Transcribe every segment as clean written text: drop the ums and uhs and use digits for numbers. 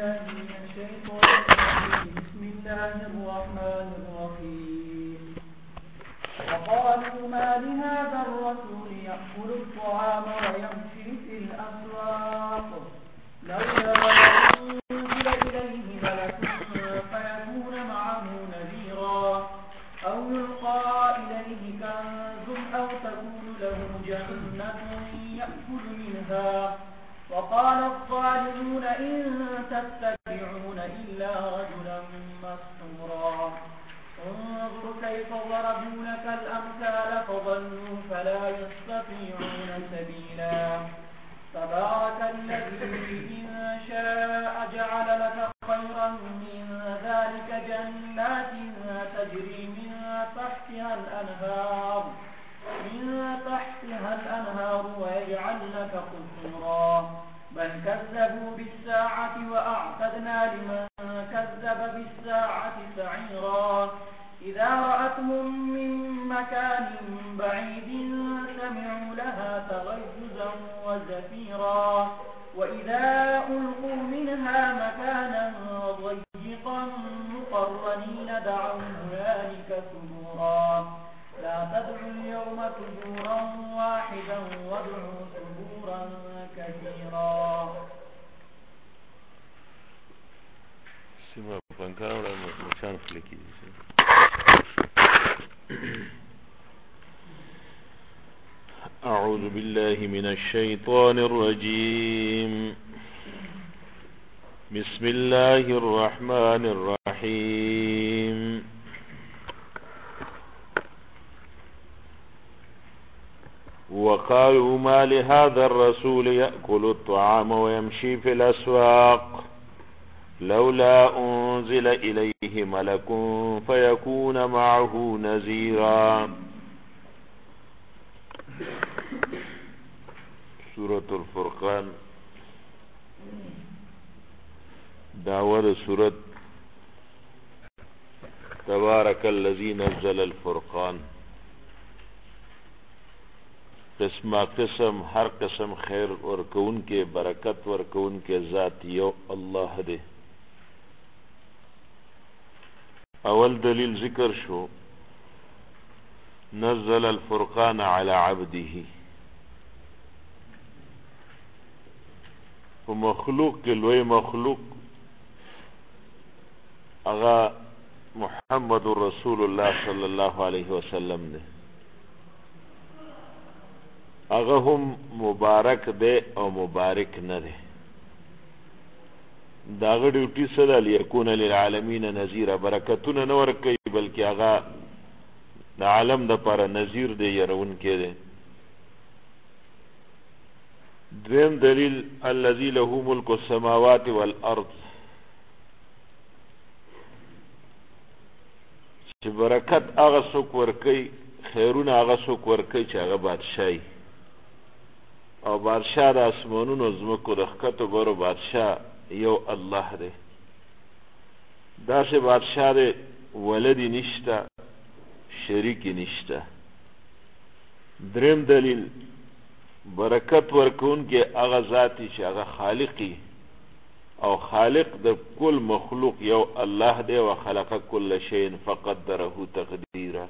بالله من الشيطان الرجيم. بسم الله الرحمن الرحيم. وقالوا ما لهذا الرسول يأكل الطعام ويمشي في الأسواق لولا أنزل إليه ملك فيكون معه نذيرا أو يلقى إليه كنز أو تكون له جنة يأكل منها. وقال الظالمون إن تتبعون إلا رجلا مسحورا. انظر كيف ضربوا لك الأمثال فضلوا فلا يستطيعون سبيلا. تبارك الذي إن شاء جعل لك خيرا من ذلك جنات تجري من تحتها الأنهار ويجعل لك قصورا. بل كذبوا بالساعة وأعتدنا لمن كذب بالساعة سعيرا. إذا رأتهم من مكان بعيد سمعوا لها تغيظا وزفيرا. وإذا ألقوا منها مكانا ضيقا مقرنين دعوا هنالك ثبورا. لا تدعوا اليوم ثبورا واحدا وادعوا ثبورا كثيرا. أعوذ بالله من الشيطان الرجيم. بسم الله الرحمن الرحيم. وقالوا ما لهذا الرسول يأكل الطعام ويمشي في الأسواق لولا أنزل إليه ملك فيكون معه نذيرا. سورة الفرقان داور سورة تبارك الذي نزل الفرقان. قسمہ قسم ہر قسم خیر ورکون کے برکت ورکون کے ذات یو اللہ دے. اول دلیل ذکر شو نزل الفرقان على عبده. مخلوق کے لوی مخلوق اغا محمد رسول اللہ صلی اللہ علیہ وسلم نے اغا هم مبارک دے او مبارک نہ دے. داغه ډیوټي سره لیکون للعالمین نذیر برکتونه نه ورکوي بلکې هغه د عالم د پاره نذیر دی يرون کې دی. دریم دلیل الذي له ملک السماوات والارض چې برکت هغه څوک ورکوي خیرونه هغه څوک ورکوي چې هغه بادشاهي او بادشاہ د اسمانونو زمکو د ښکتو برو بادشاہ یو الله دی. داسې بادشاہ دی ولدی نشته شریکی نشته. دریم دلیل برکت ورکون کې هغه ذاتی چې هغه خالقی او خالق د کل مخلوق یو الله دی. وخلق کل شیء فقدره تقدیرا.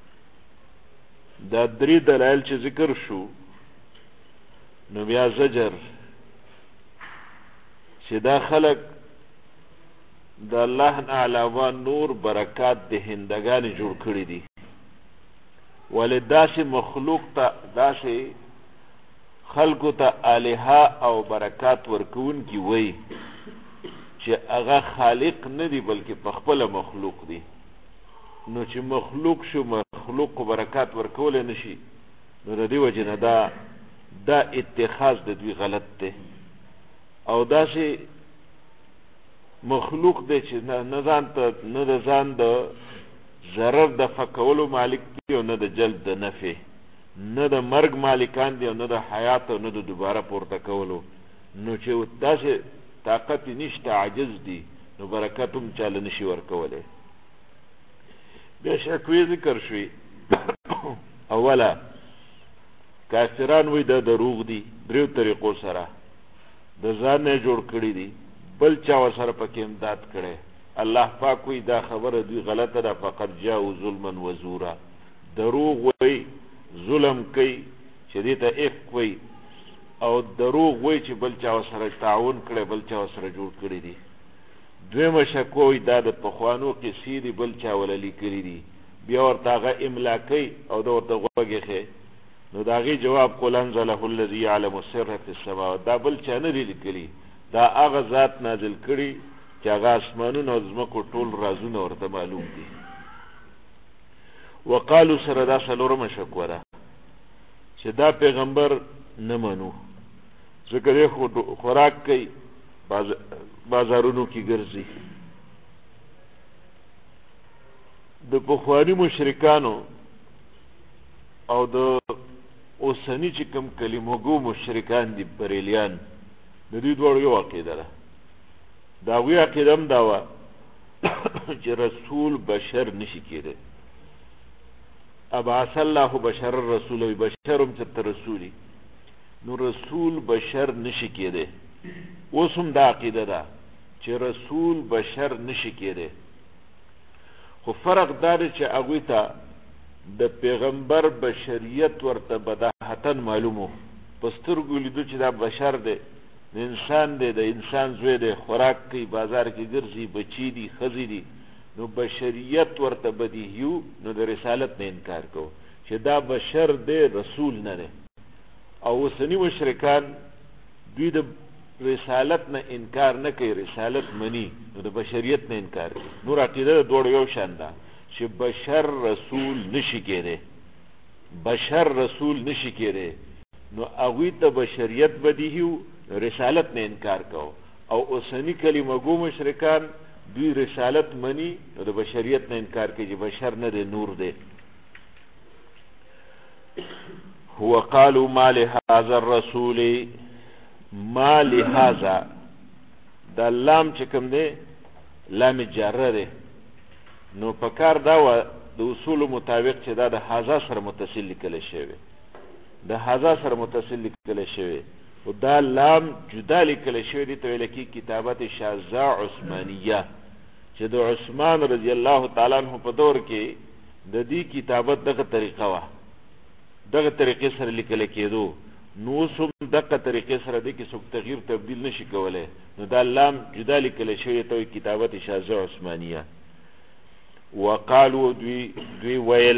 دا درې دلایل چې ذکر شو نو بیا زجر چې دا خلق د الله نه علاوه نور برکات د هندګان جوړ کړی دي. ولې داسې مخلوق ته داسې خلقو ته الها او برکات ورکون کی وای چې هغه خالق نه دی بلکې په خپل مخلوق دی. نو چې مخلوق شو مخلوق برکات ورکول نشي نو د دې وجه نه دا اتخاذ د دوی غلط دی. او داسې مخلوق دی چې نه د ځان د ضرر د فکولو مالک دی او نه د جلب د نفع، نه د مرګ مالکان دی او نه د حیات او نه د دوباره پورته کولو. نو چې داسې طاقت نشته عاجز دی نو برکت هم چاله نشي ورکولی. بیا شکوې ذکر شوي. اوله کافران وی دا دروغ دی دریو طریقو سره د ځان نه جوړ کړی دی. بل چا ورسره پکې امداد کړی. الله پاک وی دا خبره دوی غلطه ده. فقد جاءوا ظلما وزورا، دروغ وی، ظلم کوي چې دې ته افک وی، او دروغ وی چې بل چا ورسره تعاون کړی، بل چا ورسره جوړ کړی دي. دویمه شکوه وی دا د پخوانو قصې دي بل چا وله لیکلي دي، بیا ورته هغه املا کوي او ده ورته غوږ ایښی. نو د هغې جواب قل انزله الذي يعلم السر في السماوات، دا بل چا نه دي لیکلي، دا هغه ذات نازل کړي چې هغه اسمانونه او ځمکو ټول رازونه ورته معلوم دي. وقالو سره دا څلورمه شکوه ده چې دا پیغمبر نه منو، ځکه دی خوراک کوي، بازارونو کې ګرځي. د پخواني مشرکانو او د اوسني چې کوم کلمه‌ګو مشرکان دي بریلیان، د دوی دواړو یو عقیده ده. د هغوی عقیده هم دا وه چې رسول بشر نشي کېدی. ابعث الله بشر الرسول، وی بشر هم چېرته رسولي، نو رسول بشر نشي کېدی. اوس هم دا عقیده ده چې رسول بشر نشي کېدی، خو فرق دا دی چې هغوی ته د پیغمبر بشریت ورته بداهتن معلومو، په سترګو لیدو چې دا بشر دی، د انسان دی، د انسان زوی دی، خوراک کوي، بازار کې ګرځي، بچي دي، ښځې دي، نو بشریت ورته بدیهیو، نو د رسالت نه انکار کو چې دا بشر دی، رسول نه دی. او اوسني مشرکان دوی د رسالت نه انکار نه کوي، رسالت مني، نو د بشریت نه انکار کوي. نور عقیده د دوړو یو شان ده چې بشر رسول نشي کېدی، بشر رسول نشي کېدی، نو هغوی ته بشریت بدیهیو، رسالت نه انکار کو. او اوسني کلمه‌ګو مشرکان دوی رسالت مني، نو د بشریت نه انکار کوي چې بشر نه دی، نور دی. وقالوا ما لهذا الرسول، ما لهذا دا لام چې کوم دی لام جاره دی، نو په کار دا وه د اصولو مطابق چې دا د هذا سره متصل لیکلی شوی، د هذا سره متصل لیکلی شوی، او دا لام جدا لیکلی شوی دی ته ویل کېږي کتابت شاذه عثمانیه، چې د عثمان رضی الله تعالی عنه په دور کې د دې کتابت دغه طریقه وه، دغه طریقې سره لیکلی کېدو. نو اوس هم دغه طریقې سره دی کې څوک تغییر تبدیل نشي کولی، نو دا لام جدا لیکلی شوی ته وایي کتابت شاذه عثمانیه. وقالو دوی ویل،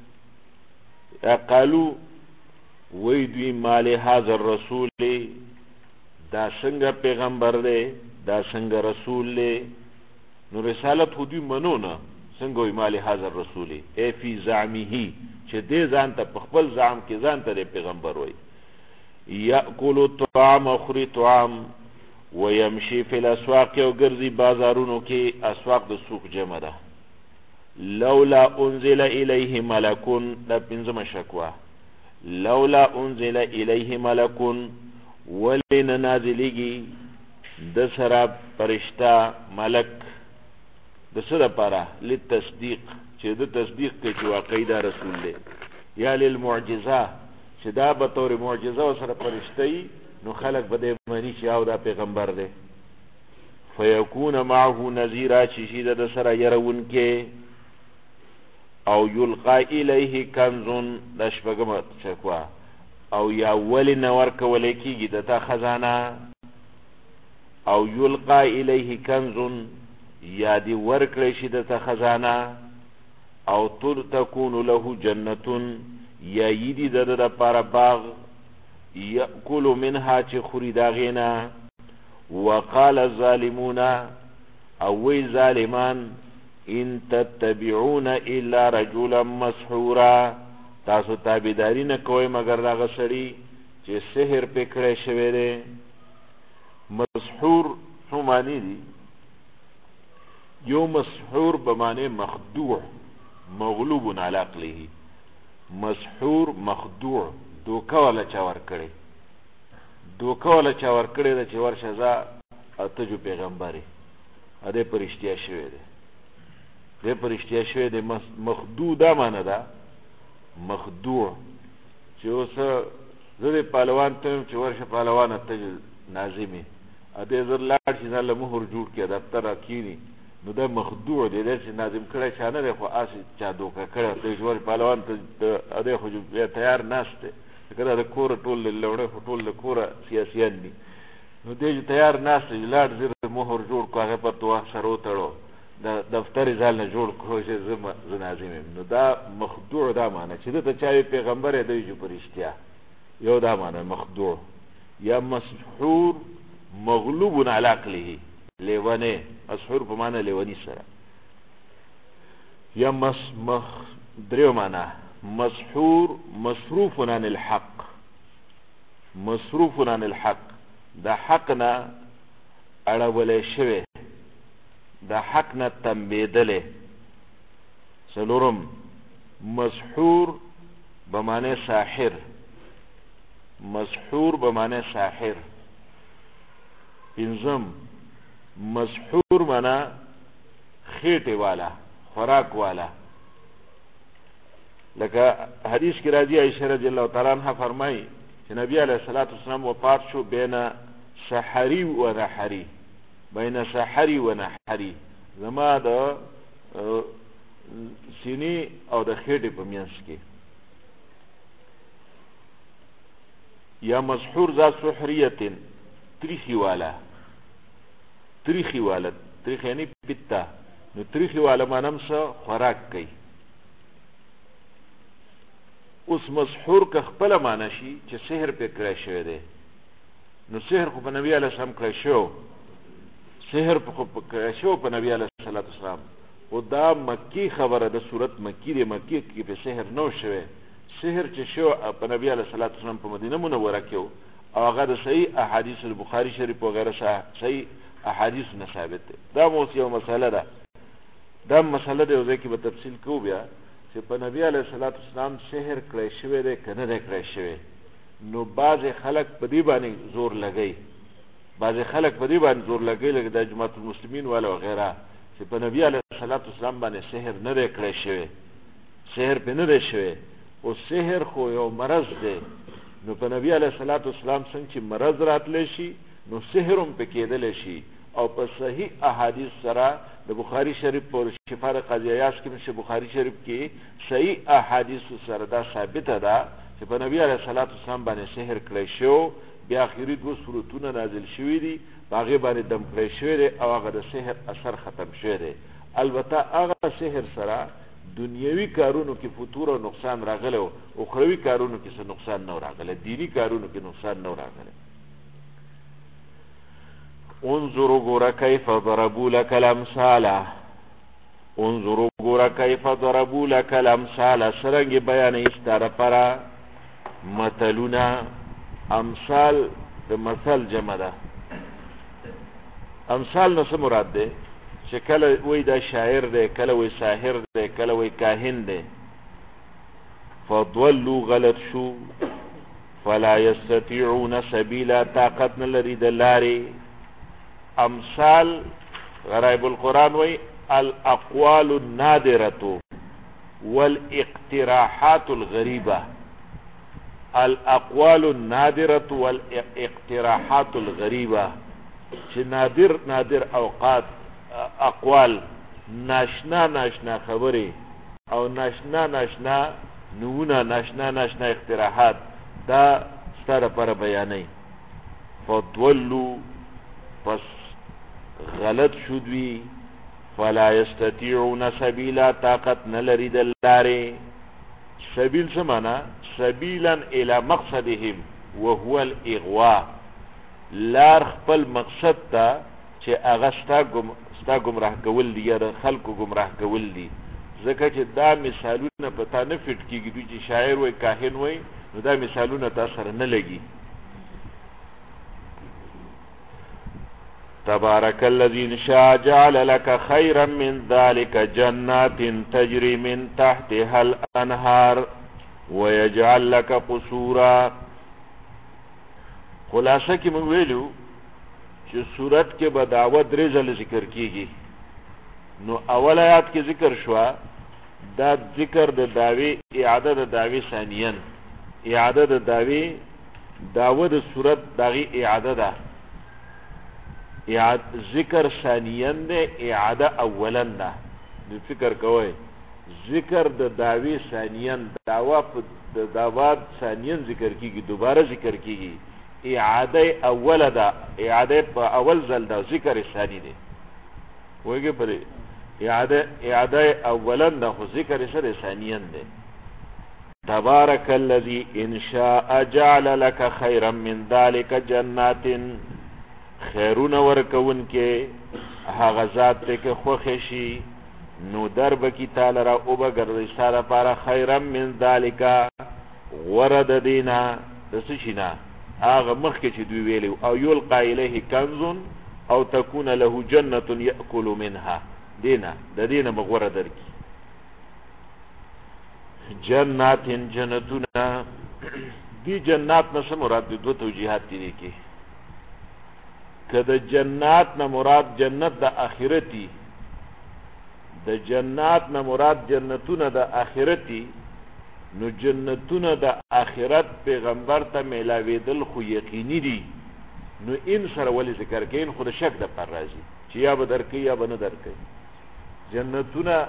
قالو وی دوی ما لهذا الرسول، دا څنګه پیغمبر دی، دا څنګه رسول دی. نو رسالت خو دوی منو نه، څنګه وی ما لهذا الرسول ای فی زعمه، چې دې ځان ته په خپل زعم کې ځان ته دی پیغمبر وی. یأکل الطعام، خوري طعام، ویمشي فی الاسواق، او ګرځي بازارونو کې، اسواق د سوق جمع ده. لولا انزل الیه ملکون، دا پنځمه شکوه، لولا انزل الیه ملکون، ولی نه نازلیږي د سره فرشته ملک، د څه دپاره؟ للتصدیق، چې د تصدیق کوي چې واقعي دا رسول دی، یا للمعجزه، چې دا به طور معجزه ورسره فرشته وي، نو خلک به دی مني چې او دا پیغمبر دی. فیکون معه نذیرا، چې شي د سره یرونکې. او یلقا الیه کنزون، دا شپږمه شکوه، او یا ولی نه ورکولی کېږي د تا خزانه. او یلقا الیه کنزون، یا دی ورکړی شي د تا خزانه. او تکون له جنتون، یا یدي د ده دپاره باغ، یأکل منها، چې خوري د هغې نه. وقال الظالمون، او وی ظالمان، ان تتبعون الا رجلا مسحورا، تاسو تابعداري نه کوئ مگر دغه سړي چې سحر پې کړی شوی دی. مسحور څو معنی دي؟ یو مسحور به معنی مخدوع، مغلوب علی عقله، مسحور مخدوع، دوکه والا چا ورکړی، دوکه والا چا ورکړی ده چې ورشه ځه اته جو پیغمبرې، دی په رښتیا شوی دی، دی په رښتیا شوی دی. مخدوع دا معنی ده، مخدوع، چې اوس زه د پهلوان ته یم چې ورشه پهلوانه ته ناظمې، دې زر لاړ شي ځان له مهر جوړ کړي دفتر کینی نو دا مخدوع دی چې ناظم کړی چا نه دی خو هسې چا دوکه کړی ته ژور پهلوان ته دی خو تیار ناست دی که دا د کوره ټول لوړی خو ټول د کوره سیاسیان دي نو دی چې تیار ناست دی لاړ زر مهر جوړ کړو هغې پر تو سر وتړو د دفتر یې ځان نه جوړ کړو چې زه ناظم یم نو دا مخدوع دا معنی چې دته چا یې پیغمبر یې دی جو په رښتیا یو دا معنی مخدوع یا مسحور مغلوب علی عقله لیوانه مسحور په معنی لیوانی سره یا دریو معنی مسحور مصروف عن الحق مصروف عن الحق دا حق نه اړولی شوی دا حق نه تنبیدلی څلورم مسحور بمعنی ساحر مسحور بمعنی ساحر پنځم مسحور معنی خیټې والا خوراک والا لکه حدیث کی راځي عائشہ رضی الله تعالی عنها فرمایي چې نبی علیه الصلاۃ والسلام وفات شو بین سحری و نحری بین سحری و نحری زما د سینې او د خیټې په منځ کې یا مسحور ذات سحریت تریخی والا تریخی والا تریخ یعنی پتا نو تریخی والا مانم سا خوراک کئی اوس مسحور که خپل معنی شي چې سحر پې کړی شوی دی نو سحر خو په نبي علیه السلام کړی شو سحر خو کړی شو په نبي علیه السلام خو دا مکی خبره ده صورت مکی دی مکی کې په سحر نو شوی سحر چې شو په نبي علیه السلام په مدینه منوره کې او هغه د صحیح احادیث البخاري شریف وغیره صحیح احادیث نه ثابت دی دا مو یو مسله ده دا مسله دی ځکه کې به تفصیل کوو بیا چې په نبی علیه السلام سحر کړی شوی دی که نه دی کړی شوی نو بعضې خلک په دې باندې زور لګوي بعضې خلک په دې باندې زور لګوي لکه د جماعت المسلمین والا وغیره چې په نبی علیه السلام باندې سحر نه دی کړی شوی سحر پې نه دی شوی او سحر خو یو مرض دی نو په نبی علیه السلام څنګه چې مرض راتلی شي نو سحر هم پې کېدلی شي او په صحیح احادیث سره د بخاری شریف پر شفا د قاضی عیاض کې نشه بخاری شریف کې صحیح احادیث سره دا ثابته ده چې په نبی علیه السلام باندې سحر کړی شو بیا اخري دوه سورتونه نازل شوي دي په هغې باندې دم کړی شوی دی او هغه د سحر اثر ختم شوی دی البته هغه سحر سره دنیوي کارونو کې فتور او نقصان راغلی او اخروي کارونو کې څه نقصان نه راغلی دینی کارونو کې نقصان نه راغلی انظروا ګوره کیف ضربوا لك الامثال انظروا ګوره کیف ضربوا لك الامثال څرنګې بیانوي ستا دپاره مثلونه امثال د مثل جمع ده امثال نه څه مراد دی چې کله وی دا شاعر دی کله وی ساحر دی کله وی کاهن دی فضلوا غلط شو فلا يستطيعون سبيلا طاقت نه لري د لارې امثال غرائب القرآن وی الاقوال النادرة والاقتراحات الغريبة الاقوال النادرة والاقتراحات الغريبة چې نادر اوقات اقوال ناشنا خبرې او ناشنا نمونه ناشنا اقتراحات دا ستا دپاره بیانوي فضلوا پس غلط شدوی فلا يستطيعون سبيلا طاقت نلري د لارې سبیل څه معنی سبیلا الى مقصدهم وهو الاغواء لار خپل مقصد ته چې هغه ستا ګمراه کول دي یا د خلکو ګمراه کول دي ځکه چې دا مثالونه په تا نه فټ کېږي دوی چې شاعر وی کاهن وی نو دا مثالونه تا سره نه لګي تبارك الذي شاء جعل لك خيرا من ذلك جنات تجري من تحتها الانهار ويجعل لك قصورا خلاصه کې موږ ویلو چې صورت کې به دعوت درې ځله ذکر کیږي نو اول آیات کې ذکر شوه دا ذکر د دعوی اعاده د دعوی ثانیاً اعاده د دعوی دعوه د صورت دغه اعاده ده ذکر ثانیان ده اعاده اولن ده. فکر کوئ ذکر د دعوی ثانیان دعوات ثانیان ذکر کیږي دوباره ذکر کیږي اعاده اوله ده اعاده په اول ځل ده ذکر ثانی ده وایي په اعاده اولن ده خو ذکر سره ثانیان ده. تبارک الذی ان شاء جعل لك خيرا من ذلك جنات خیرون ورکون کې هغه ذات ته کې خوښ شي نو درب کی تعالی را او بغرد اشاره پارا خیرم من ذالکا ورد دینا دسشینا آغا مخی چی دوی ویلیو او یلقا الیه کنزن او تکون له جنت یأکل منها دینا دا دینا مغورد درکی جنات جنتونا دی جنات نسا مراد دو توجیحات تیری کی که دا جنات نا مراد جنت دا آخرتی د جنات نه مراد جنتونه د آخرتی نو جنتونه د آخرت پیغمبر ته ملاویدل خو یقیني دي نو ان سره ولی ذکر کین خود شک د پر راځي چې یا به درکې یا به نه درکې جنتونه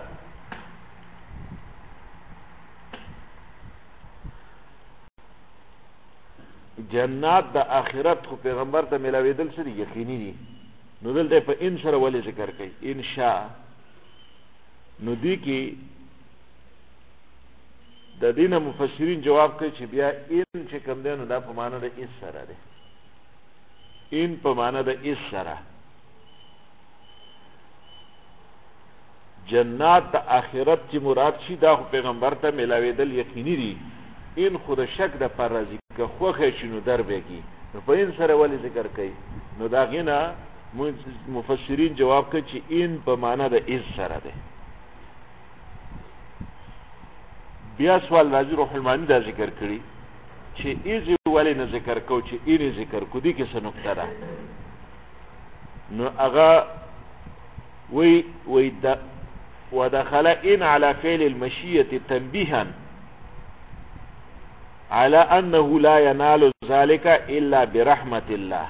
جنات د آخرت خو پیغمبر ته ملاویدل سره یقیني دي نو دلته په ان سره ولی ذکر کوي ان شاء نو دی کی د دینه مفسرین جواب کوي چې بیا ان چې کوم دی نو دا په معنا د اس سره دی ان په معنا د اس سره جنات د آخرت چې مراد شي دا پیغمبر ته ملاویدل یقیني دي ان خود شک د پر راځي که خوخه شنو در به کی نو په ان سره ولی ذکر کوي نو دا غینه مفسرین جواب کوي چې ان په معنا د اس سره دی. بیا سوال راځي روح المانی دا ذکر کړي چې ایزی ولی نه ذکر کو چې این ذکر کو دي کې څه نقطه ده نو هغه وی دا ودخل ان على فعل المشية تنبيها على انه لا ينال ذلك الا برحمة الله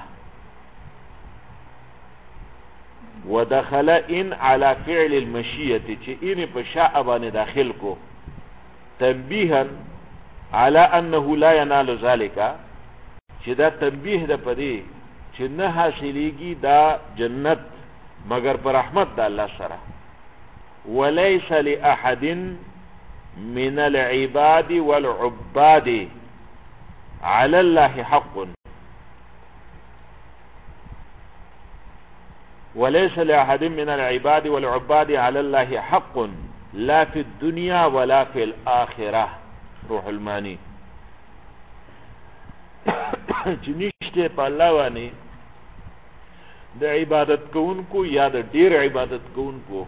ودخل ان على فعل المشية چې ان په شاء باندې داخل کو تنبیها على انه لا ينال ذلك چې دا تنبیه ده پدې چې نه حاصلېږي دا جنت مگر پر رحمت د الله سره وليس لاحد من العباد والعباد على الله حق وليس لاحد من العباد والعباد على الله حق لا فی الدنیا ولا فی الاخرہ روح المانی چې نشته په الله باندې د عبادت کوونکو یا د ډیر عبادت کوونکو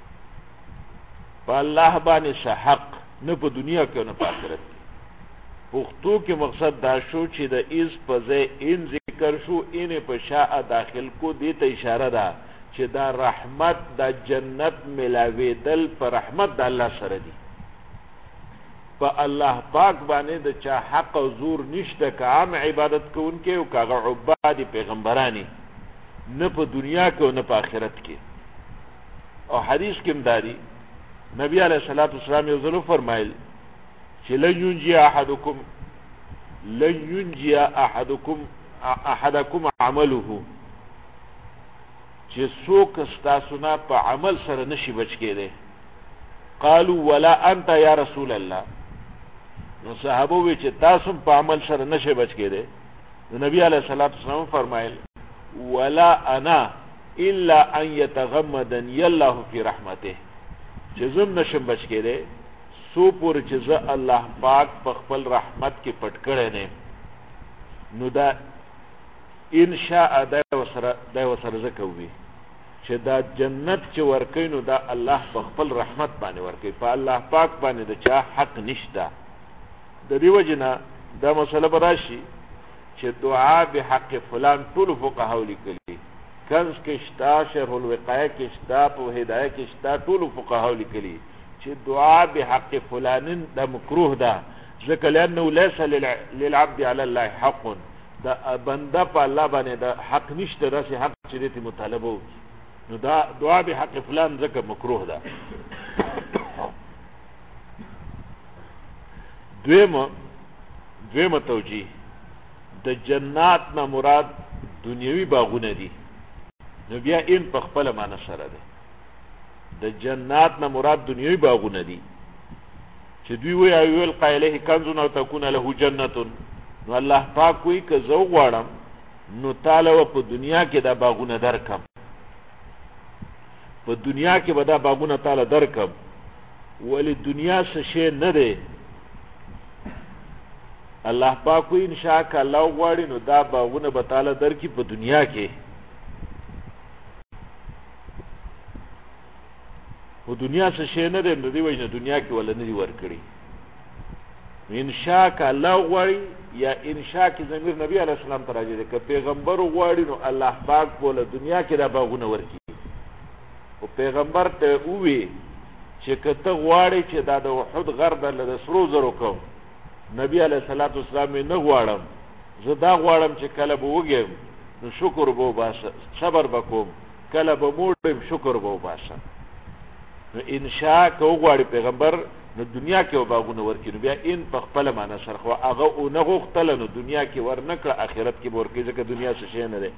په الله باندې حق نه په دنیا کې نه په آخرت کې پښتو کې مقصد دا شو چې د از په ځای ان ذکر شو ان په شاء داخل کو دې ته اشاره ده چې دا رحمت دا جنت ملاویدل پر رحمت د الله سره دی په الله پاک باندې د چا حق او زور نشته که عام عبادت کوونکې او که عباد پیغمبرانی نه په دنیا کې او نه په آخرت کې او حدیث کې مداري نبی علیہ الصلوۃ والسلام یو ځل فرمایل چې لن ينجي احدکم عمله چې څوک ستاسو نه په عمل سره نشي بچ کېدی قالوا ولا انت یا رسول الله نو صحابه وی چې تاسو په عمل سره نشي بچ کېدی نبی علیہ الصلوۃ والسلام فرمایل ولا انا الا ان يتغمدني الله في رحمته چې زم نشم بچ کېدی سو پور چې ز الله پاک په خپل رحمت کې پټ کړی نه نو دا ان شاء دا وسره زکوي چې دا جنت چې ورکې نو دا الله په خپل رحمت باندې ورکې په الله پاک باندې د چا حق نشته د دې وجنه دا مسله براشي چې دعا به حق فلان ټول فقها لیکلي کنز کې شتا شرح الوقایه کې شتا په هدايه کې شتا ټول فقها لیکلي چې دعا به حق فلان دا مکروه ده ځکه لانه ليس للعبد على الله حق دا بنده په الله باندې دا حق نشته راسي حق چې دې مطالبه وکړي نو دا دعا به حق فلان ځکه مکروه ده. دویمه توجیه د جنات نه مراد دنیوي باغونه دي نو بیا ان په خپل معنی سره ده. د جنات نه مراد دنیوي باغونه دي چې دوی وی ایول قایله کنزون او تكون له جنت نو الله پاک وی که زو غواړم نو تعالی په دنیا کې دا باغونه درکم په دنیا کې به دا باغونه تعالی درکم ولی دنیا څه شی نه دی الله پاک وی ان شاء الله غواړي نو دا باغونه به تعالی درکې په دنیا کې و دنیا څه شی نه دی نو دی وایي دنیا کې ولا نه دی ورکړي ان شاء الله غواړي یا ان شاء کې ضمیر نبی علیه السلام ته راځي که پیغمبر غواړي نو الله پاک بوله دنیا کې دا باغونه ورکړي او پیغمبر ته وی چې کته غواړي چې دا د وحد غر د سرو زرو کوم نبی علیه الصلاۃ والسلام نه غواړم زه دا غواړم چې کله به وګم نو شکر به وباسه صبر وکوم کله به موړم شکر به وباسه نو ان شاء کو غواړي پیغمبر نو دنیا کې باغونه ورکړي نو بیا ان په خپل معنی سره خو هغه او نه غوښتل نو دنیا کې ورنکړه آخرت کې ورکړي ځکه دنیا څه شي نه ده.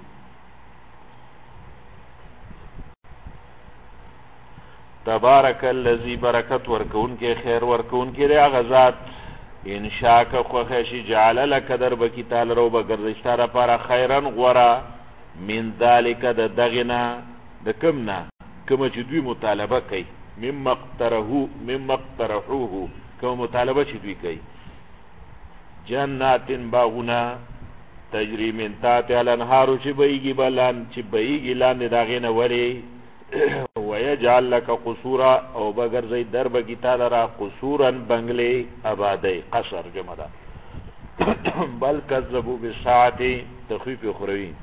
تبارک الذی برکت ورکون کې خیر ورکون کې هغه ذات ان شاء که خو خشی جعل لك در بکی تعالی رو بگردشتا را پارا خیرن غورا من ذالک د دغنا د کمنا کما چې دوی مطالبه کوي مما اقترحوه کما مطالبه چې دوی کوي جنات باغنا تجری من تحتها الانهار چې بهیږي بلان چې بهیږي لاندې داغینه وری ويجعل لك قصورا او بغیر زي درب کی تعالی را قصورا بنگلے آبادی قصر جمع ده. بل کذبوا بالساعه تخفیف اخروی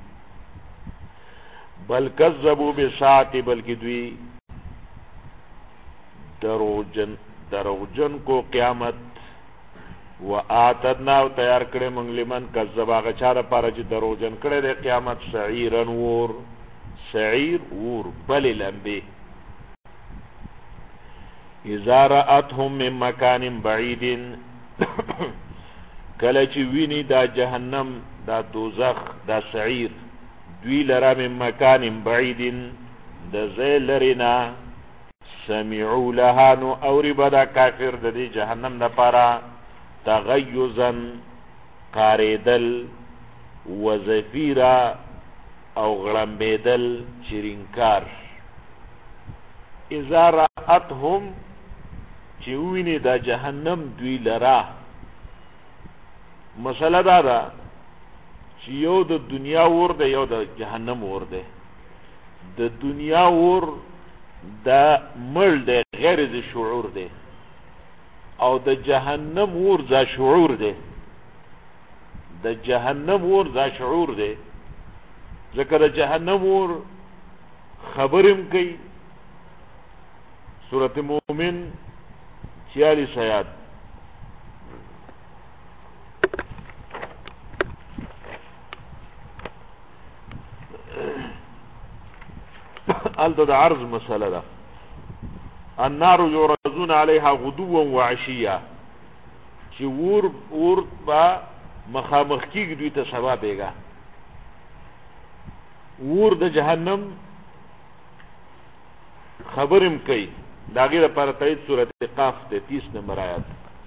بل کذبوا بالساعه بلکې دوی دروجن کو قیامت واعتدنا او تیار کړي موږ لمن کذب هغه چا لپاره چې دروجن کړي د قیامت سعیرن ور سعیر ور بل لمبه اذا رأتهم من مکان بعید کله چې ویني دا جهنم دا دوزخ دا سعیر دوی لرا من مکان بعید د ځای لرینا سمعوا لها نو اوری بدا کافر د دې جهنم لپاره تغیظا قاریدل وزفیرا او غلمبیدل چرینکار اذا رأتهم چې ویني دا جهنم دوی لرا مسله دا ده چې یو د دنیا ور ده یو د جهنم ور ده د دنیا ور دا مړ ده غیر ذ شعور ده او د جهنم ور ذا شعور ده د جهنم ور ذا شعور ده ذکر جهنم ور خبرم کوي سورۃ مومن 46 آیات الدد عرض مسألة ده النار يعرضون عليها غدوا وعشيا چې ور با مخامخ کیږي دوی ته سبا بیگا ور د جهنم خبرم کوي داغه لپاره تایید سورۃ قاف ته 30 نمبر آیات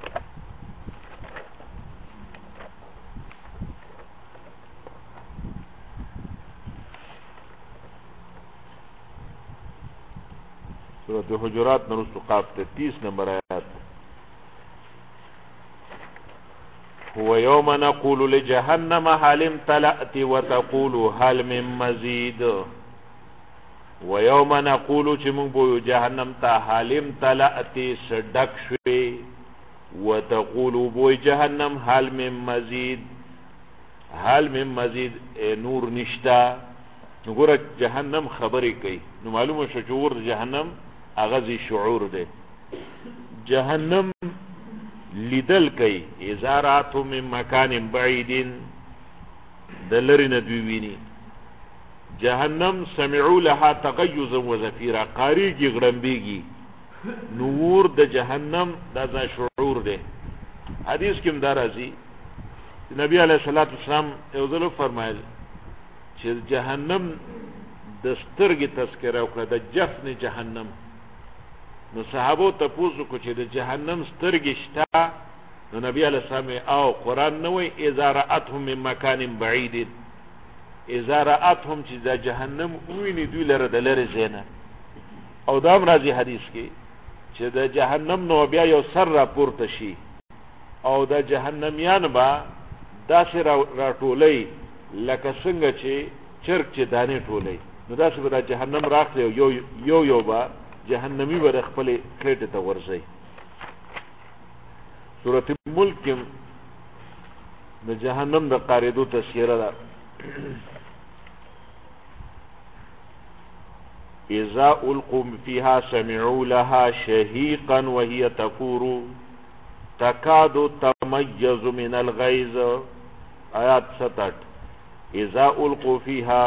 سورۃ حجرات نرست قاف ته 30 نمبر آیات هو يوم نقول لجهنم هل امتلأت وتقول هل من مزيد ويوم نقول چې موږ بو جهنم ته هل امتلأت صدق شوي وتقول بو جهنم هل من مزيد نور نشتا نګوره جهنم خبرې کوي نو معلومه شو چې ور جهنم اغازي شعور ده جهنم لیدل کوي ازاراتو من مکان بعید دلرین دوی ویني جهنم سمعوا لها تغیظا وزفیرا قاریږي غړمبېږي نور د جهنم دا شعور دی. حدیث کې هم دا راځي نبی علیه الصلاۃ والسلام یو ځل فرمایل چې جهنم د سترګې تذکره وکړه د جفن جهنم. نو صحابو تپوسو کو چې د جهنم سترګې شته، نو نبی علیه السلام او قرآن نه وایي اذا رأتهم من مکان بعید، اذا رأتهم چې د جهنم وویني دوی لره د لرې ځای نه. او دا هم راځي حدیث کې چې د جهنم نو بیا یو سر راپورته شي او د جهنميان به داسې راټولئ لکه څنګه چې چرګ چې دانې ټولئ، نو داسې به د جهنم راخلي او یو به جهنمی به د خپلې خېټې ته ورځئ. سورة ملک کې د جهنم د قارېدو تذکره ده. اذا القوا فيها سمعوا لها شهيقا وهي تفور تكاد تميز من الغيظ. آیات 67. اذا القوا فيها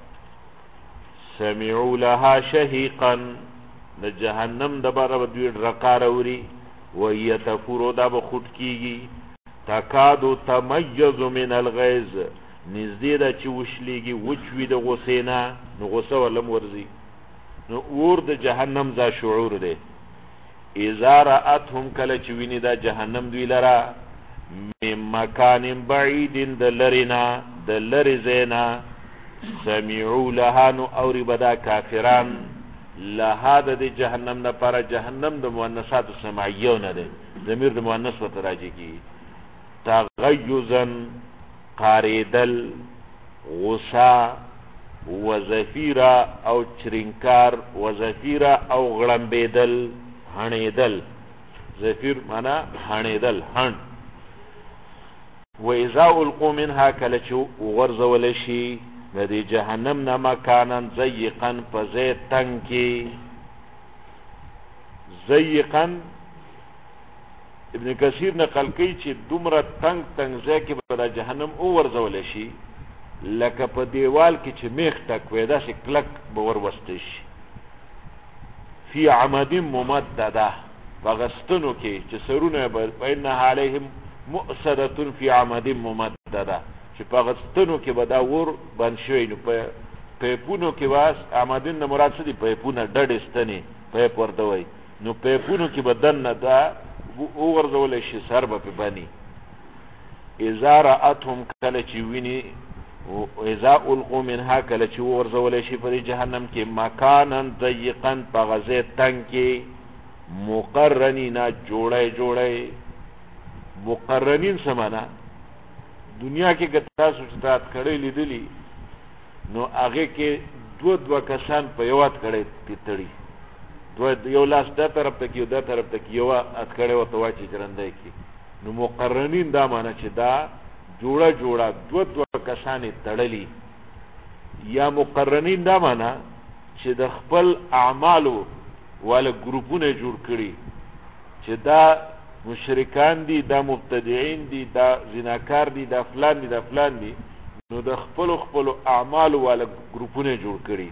سمعوا لها شهيقا د جهنم د باره دوی رقاروري وهي تفور دا بخوت کیږي تکاد تميز من الغيظ نږدې ده چې وشلیږي وچوي د غوسې نه، نو غوسه ولم ورځي. نو اور د جهنم ذا شعور دی. اذا رأتهم کله چې ویني دا جهنم دوی لره من مکان بعید د لرینا د لری زینا سمعوا لها نو اوری بدا کافران لها د جهنم نه پر جهنم د مؤنثات سمعیو نه ده، ضمیر د مؤنث ورته راځي کی تغیظا قاریدل غصا وزفیرا او چرینکار وزفیرا او غړمبېدل هنېدل. زفیر معنا هنېدل هن. و اذا القوا منها کله چې وغورځول شي د دې جهنم نه مکانن ضيقا فزي تنگ کی ضيقا ابن کثیر نقل کوي چې دومره تنگ ځای کې به د جهنم وغورځول شي لکه په دیوال کې چې میخ ټک وي داسې کلک به وروستی شي. فی عمد ممدده بغستنو کې چې سرونه به فإنها علیهم مؤصدة فی عمد ممدده چې په غستنو کې به دا ور بند شوی. نو په پیپونو کې واس عمدین نه مراد څه دي؟ پیپونه ډډې ستنې پیپ ورته وایي. نو پیپونو کې به دننه دا وغورځولی شي سر به پې بني. اذا رأتهم کله چې ویني اذا القوا منها کله چې وغورځولی شي په جهنم کې مکانا ضيقا په غځې تنګ کې مقرنینا جوړی مقرنین څه معنا؟ دنیا کې که تاسو ستات کړی لیدلی نو هغې کې دوه کسان په یو هتکړی تړي، یو لاس دا طرف ته کې یو دا طرف ته کې یو هتکړی ورته واچي جرندی کې. نو مقرنین دا معنا چې دا جوړه دوه کسانې تړلی. یا مقرنین دا معنا چې د خپل اعمالو والا ګروپونه جوړ کړي چې دا مشرکان دي، دا مبتدعين دي، دا زناکار دي، دا فلان دي، نو د خپل اعمالو والا ګروپونه جوړ کړي.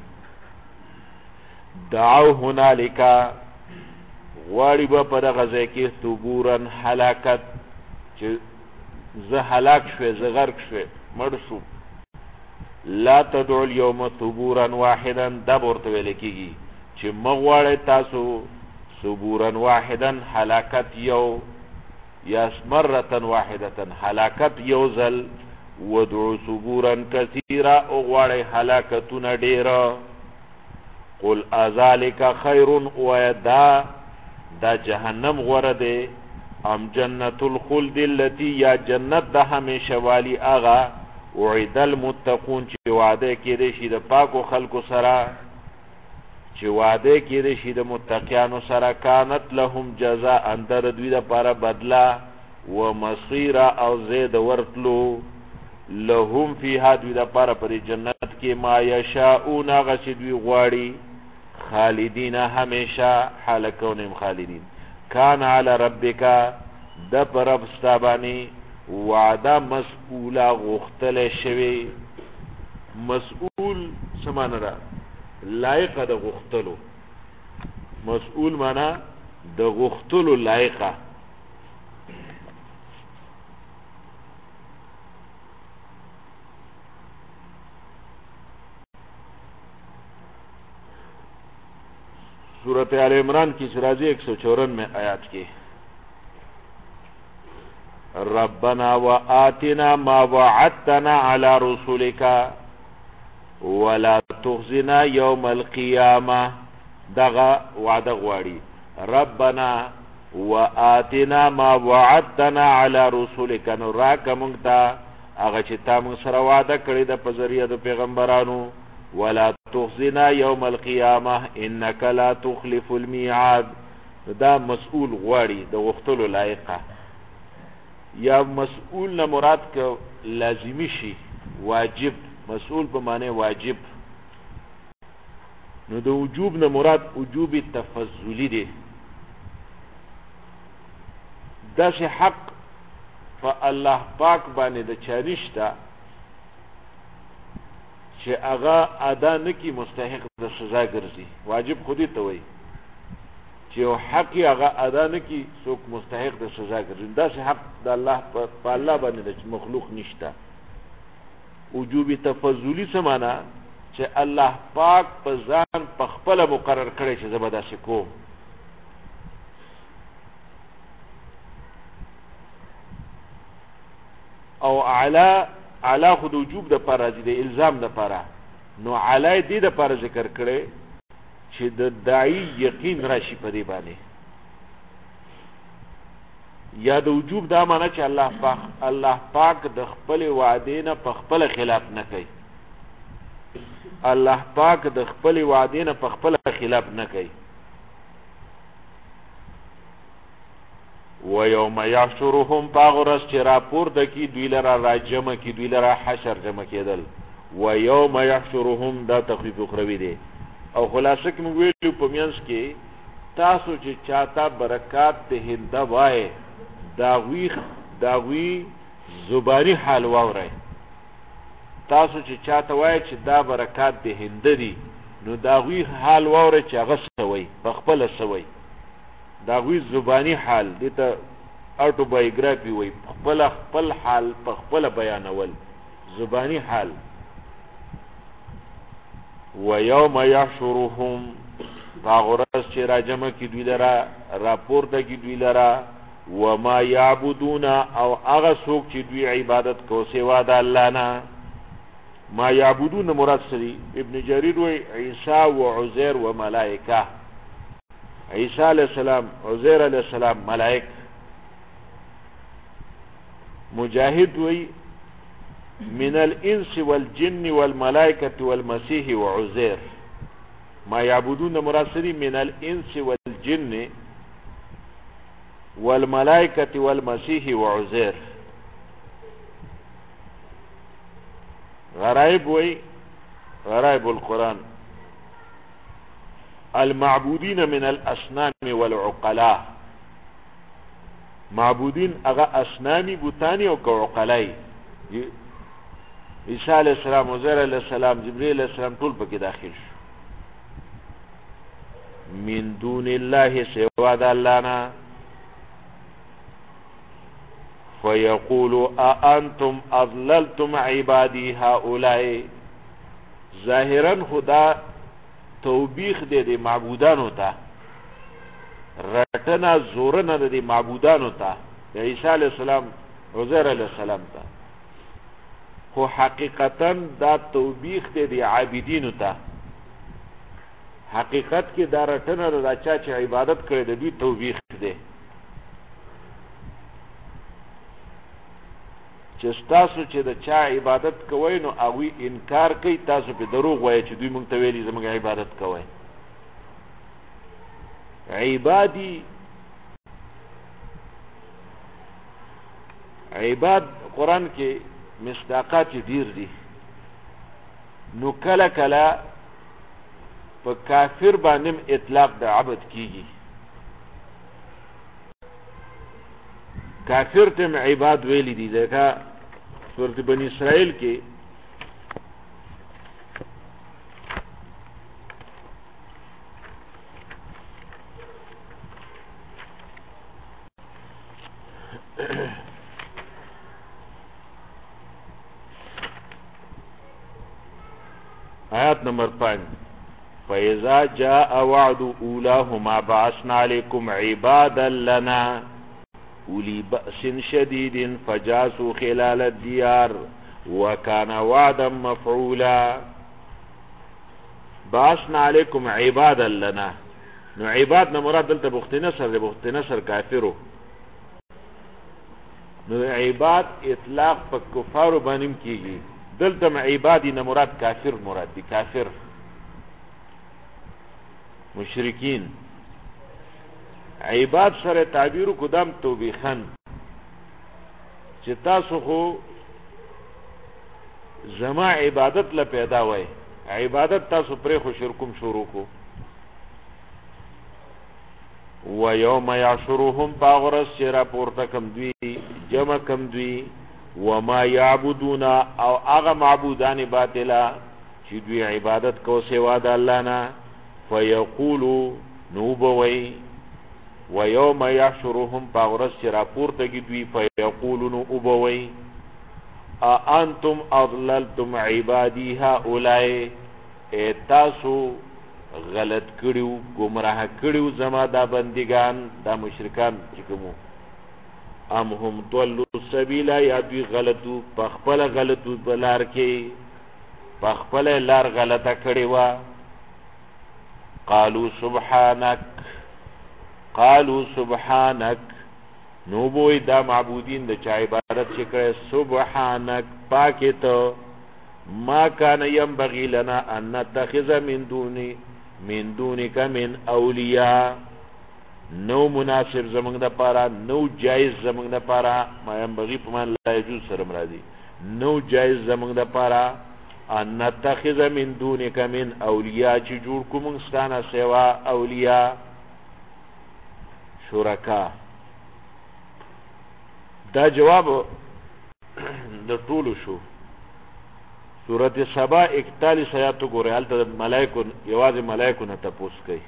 دعوا هنالک غواړي به په دغه ځای کې ثبورا هلاکت چې زه هلاک شوې زه غرق شوې مړ شو. لا تدعوا اليوم ثبورا واحدا دا به ورته ویل کېږي چې مه غواړئ تاسو ثبورا واحدا هلاکت یو یا مرة واحدة هلاکت یو ځل ودعو ثبورا کثیرا او غواړئ هلاکتونه ډېره. قل اذالک خیر دا جهنم غوره دی ام جنت الخلد التي یا جنت د همیشه والی آغا وعد المتقون چې وعده کېدی شي د پاکو خلکو سره، چې وعده کېدی شي د متقیانو سره. کانت لهم جزاء در دوی دپاره بدله و مصیره او زید ورتلو. لهم فیها دوی دپاره په دې جنت کې ما یشاءون هغه چې دوی غواړي خالدین همیشه حال کونهم خالدین. کان علی ربک د پر رب ستا باندې وعده مسئوله غوښتلی شوې مسئول سمانه را لایق د غختلو مسئول معنا د غختلو لایقه सूरत आल इमरान की सिराजी 194 आयात की रब्बना व आतिना मा वअदतना अला रसूलिका वला तुखजिना यौम القیامه دغه وعده غواړي ربنا و آتنا ما وعدتنا علی رسولک نو راکه مونږ ته هغه چې تا مونږ سره وعده کړې ده په ذریعه د پیغمبرانو ولا تخزنا یوم القیامه انک لا تخلف الميعاد دا مسئول غواړي د غختلو لایقه یا مسئول نه مراد که لازمی شي واجب مسئول په معنی واجب نو د وجوب نه مراد وجوب تفضلی دی دا چې حق په الله پاک باندې د چانشتا چې هغه ادا نکي مستحق د سزا ګرځي واجب خودي ته وای چې او حق هغه ادا نکي څوک مستحق د سزا ګرځي دا چې حق د الله په الله باندې د مخلوق نشته وجوب تفضلی سمانا چې الله پاک په ځان په خپل مقرر کړی چې زبدا شکو او اعلی خود وجوب د پر راځي د الزام د پر نو علی دې د پر ذکر کړي چې د داعی یقین راشي په دې باندې یا د وجوب دا معنی چې الله پاک د خپل وعده نه په خپل خلاف نه کوي الله پاک د خپل وعده نه په خپل خلاف نه کوي و یوم یحشرهم پاغرس چې راپور د کی دوی لرا راجمه کی دوی لرا حشر جمع کېدل و یوم یحشرهم دا تخفیف اخروی دی او خلاصه کې موږ ویلو په میانس کې تاسو چې چاته برکات د هنده وای داوی زبانی حال واورئ تاسو چې چاته وای چې دا برکات د هنده دي نو داوی حال واورئ چې هغه سوي په خپل سوي داوی زبانی حال دته اټوبایوګرافي وای خپل حال په خپل بیانول زبانی حال و یوم یحشرهم باغرس چې راجمه کی دوی لرا راپورته کی دوی لرا و ما یعبدون او هغه څوک چې دوی عبادت کو سوا د الله نه ما یعبدون مراد سری ابن جریر وی عیسی و عزیر و ملائکه عیسی علیہ السلام عزیر علیہ السلام ملائک مجاہد وی من الانس والجن والملائکه والمسیح وعزیر ما یعبدون مراد سری من الانس والجن والملائکه والمسیح وعزیر غرائب وی غرائب القرآن المعبودین من الاسنام والعقلاء معبودین اغا اسنامی بوتانی او که عقلائی عیسی علیہ السلام عزیر علیہ السلام جبریل علیہ السلام طول پکی داخل شو من دون اللہ سوا دا اللہ نا فیقولوا اانتم اضللتم عبادی هؤلاء ظاہرا خدا توبیخ دے معبودانو تا رٹنا زورنا دے معبودانو تا عیسی علیہ السلام عزیر علیہ السلام تا خو حقیقتا دا توبیخ دے عابدینو تا حقیقت کی دا رٹنا دا چاچ عبادت کرے دوی توبیخ دے چې تاسو چې د چا عبادت کوئ نو هغوی انکار کوي تاسو په دروغ وایئ چې دوی مونږ ته ویلي زموږ عبادت کوئ عباد قرآن کې مصداقات ډیر دي نو کله کله په کافر باندې اطلاق د عبد کیږي کافر تم عباد ویلی دي ځکه سورت بنی اسرائیل کې آیات نمبر 5 فَإِذَا جَاءَ وَعْدُ أُولَاهُمَا بَعَثْنَا عَلَيْكُمْ عِبَادًا لَنَا أُولِي بَأْسٍ شَدِيدٍ فَجَاسُوا خِلَالَ الدِّيَارِ وَكَانَ وَعْدًا مَفْعُولًا. بَعَثْنَا عَلَيْكُمْ عِبَادًا لَنَا، نو عباد نه مراد دلته بخت نصر دی، بخت نصر کافرو، نو عباد اطلاق په کفارو باندې کیږي، دلته عبادی نه مراد کافر مراد دی، کافر مشرکین. عباد سره تعبیر قدام توبیخن چې تاسو خو زما عبادت له پیدا وای، عبادت تاسو پرې خو شرکم شروع کو. و یوم یعشرهم پاغرس چرا پورته کم دوی جمع کم دوی وما یعبدون او اغا معبودان باطلا چې دوی عبادت کو سوا د الله نه، فیقولو نوبوی و یوم یحشرهم پاغرس چرا پورته کی دوی فیقولو نوبوی انتم اضللتم عبادی هؤلاء، تاسو غلط کړیو گمراه کړیو زما دا بندگان دا مشرکان چې کومو، ام هم ضلوا السبیل یا دوی غلطو پخپل غلطو بلار کې پخپل لار غلطه کړی وا. قالوا سبحانك نو بوئی دا معبودین د چا عبادت چې کړي سبحانك پاکه ته، ما کان ينبغي لنا ان نتخذ من دونک من اولیاء، نو مناسب زمنګ د پاره، نو جایز زمنګ د پاره، ما ينبغي په مان لا يجوز سره مرادي، نو جایز زمنګ د پاره ان نتخذ من دونک من اولیاء چې جوړ کوم ستانه سوا اولیاء شرکا. دا جواب د ټولو شو. سورت سبا 41 آیات ګورئ، هلته ملائکو یوازې ملائکو نه تپوس کوي.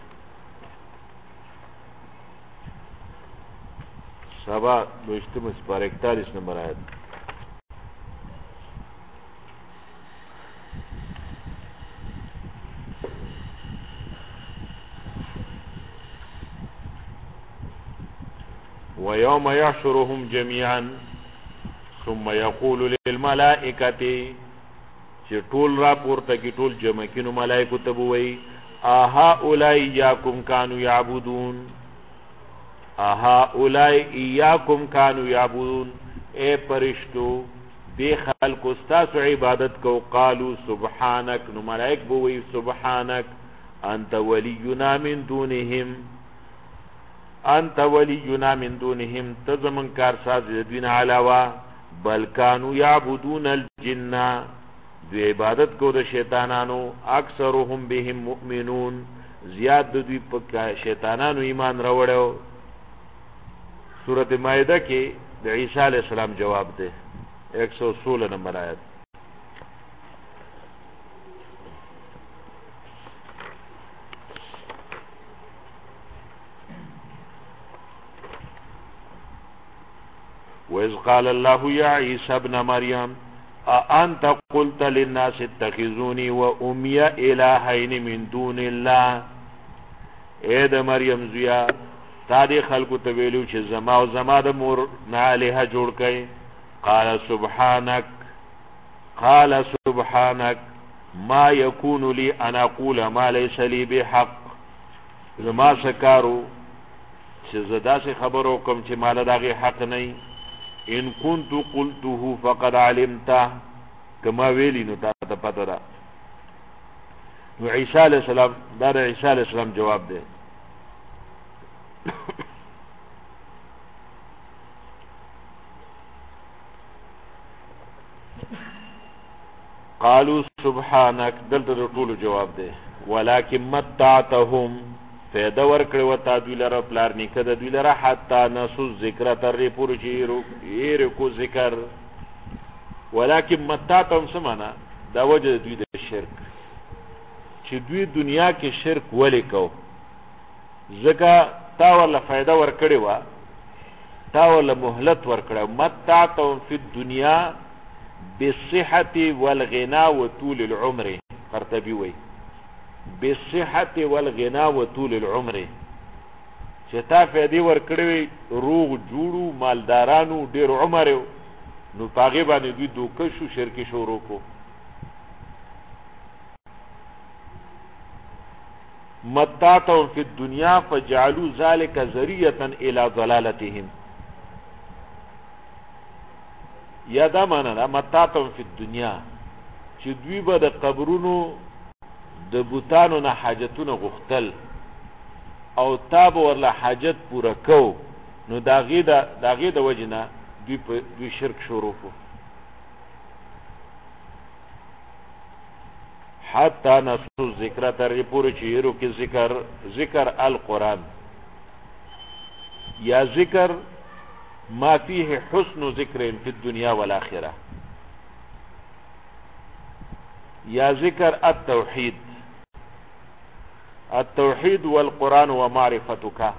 سبا 41 نمبر آیت. وَيَوْمَ يَحْشُرُهُمْ جَمِيعًا ثُمَّ يَقُولُ لِلْمَلَائِكَةِ، چې ټول را پورته کی ټول جمع کینو ملائکو ته بوي اهؤلاء اياكم كانوا يعبدون، اهؤلاء اياكم كانوا يعبدون، اے پرشتو دی خلق استاسو عبادت کو. قالوا سبحانك، نو ملائک بوي سبحانك انت ولينا من دونهم، انت ولينا من دونهم، تزمن کار ساز دین علاوه، بل كانوا يعبدون الجن، دوی عبادت کو د شیطانانو، اکثرهم بهم مؤمنون، زیاد دوی په شیطانانو ایمان راوړو. سورۃ مائده کې د عیسی علیہ السلام جواب ده 116 نمبر آیت. وَإِذْ قَالَ اللَّهُ يَا عِيسَى ابْنَ مَرْيَمَ أَأَنْتَ قُلْتَ لِلنَّاسِ اتَّخِذُونِي وَأُمِّيَ إِلَٰهَيْنِ مِن دُونِ اللَّهِ، اے د مریم زویا تا دې خلکو ته ویلو چې زما او زما د مور نه الهه جوړ کړي. قال سبحانك ما يكون لي ان اقول ما ليس لي بحق، زما سکارو چې زدا سے خبرو کوم چې مال دغه حق نه، ان كنت قلته فقد علمته، کما ویلی نو تا ته پته ده. نو عیسی علیہ السلام دا د عیسی علیہ السلام جواب ده. قالوا سبحانك دلته د ټولو جواب ده. ولكن متعتهم، فیده ورکړی و تا دوی لره پلار نیکه د دوی لره، حتی نسو ذکر ترې پورې چې هېر کو ذکر. ولکن متعتهم څه معنا؟ دا وجه د دوی د شرک، چې دوی دنیا کې شرک ولې کو، ځکه تا ورله فایده ورکړې وه، تا ورله مهلت ورکړی. متعتهم فی الدنیا بالصحة والغنا وطول العمر، قرطبي وی بالصحت والغنا وطول العمر چې تا فیدی ورکړی روغ جوړو مالدارانو ډیر عمر نو پاغه باندې دوی دوکه شو شرک شروع کو متاتهم فی الدنیا فجعلوا ذلك ذریعه الى ضلالتهم یا دا معنا متاتهم فی الدنیا چې دوی به د قبرونو د بوتانو نه حاجتونه غختل او تاب ورله حاجت پورا کو نو داغه د وجنه دوی شرک شروع کو حتی نسو ذکر تر پوری چیرو کې ذکر القرآن یا ذکر ما فيه حسن ذکر فی الدنیا والآخرة یا ذکر التوحید والقرآن ومعرفتک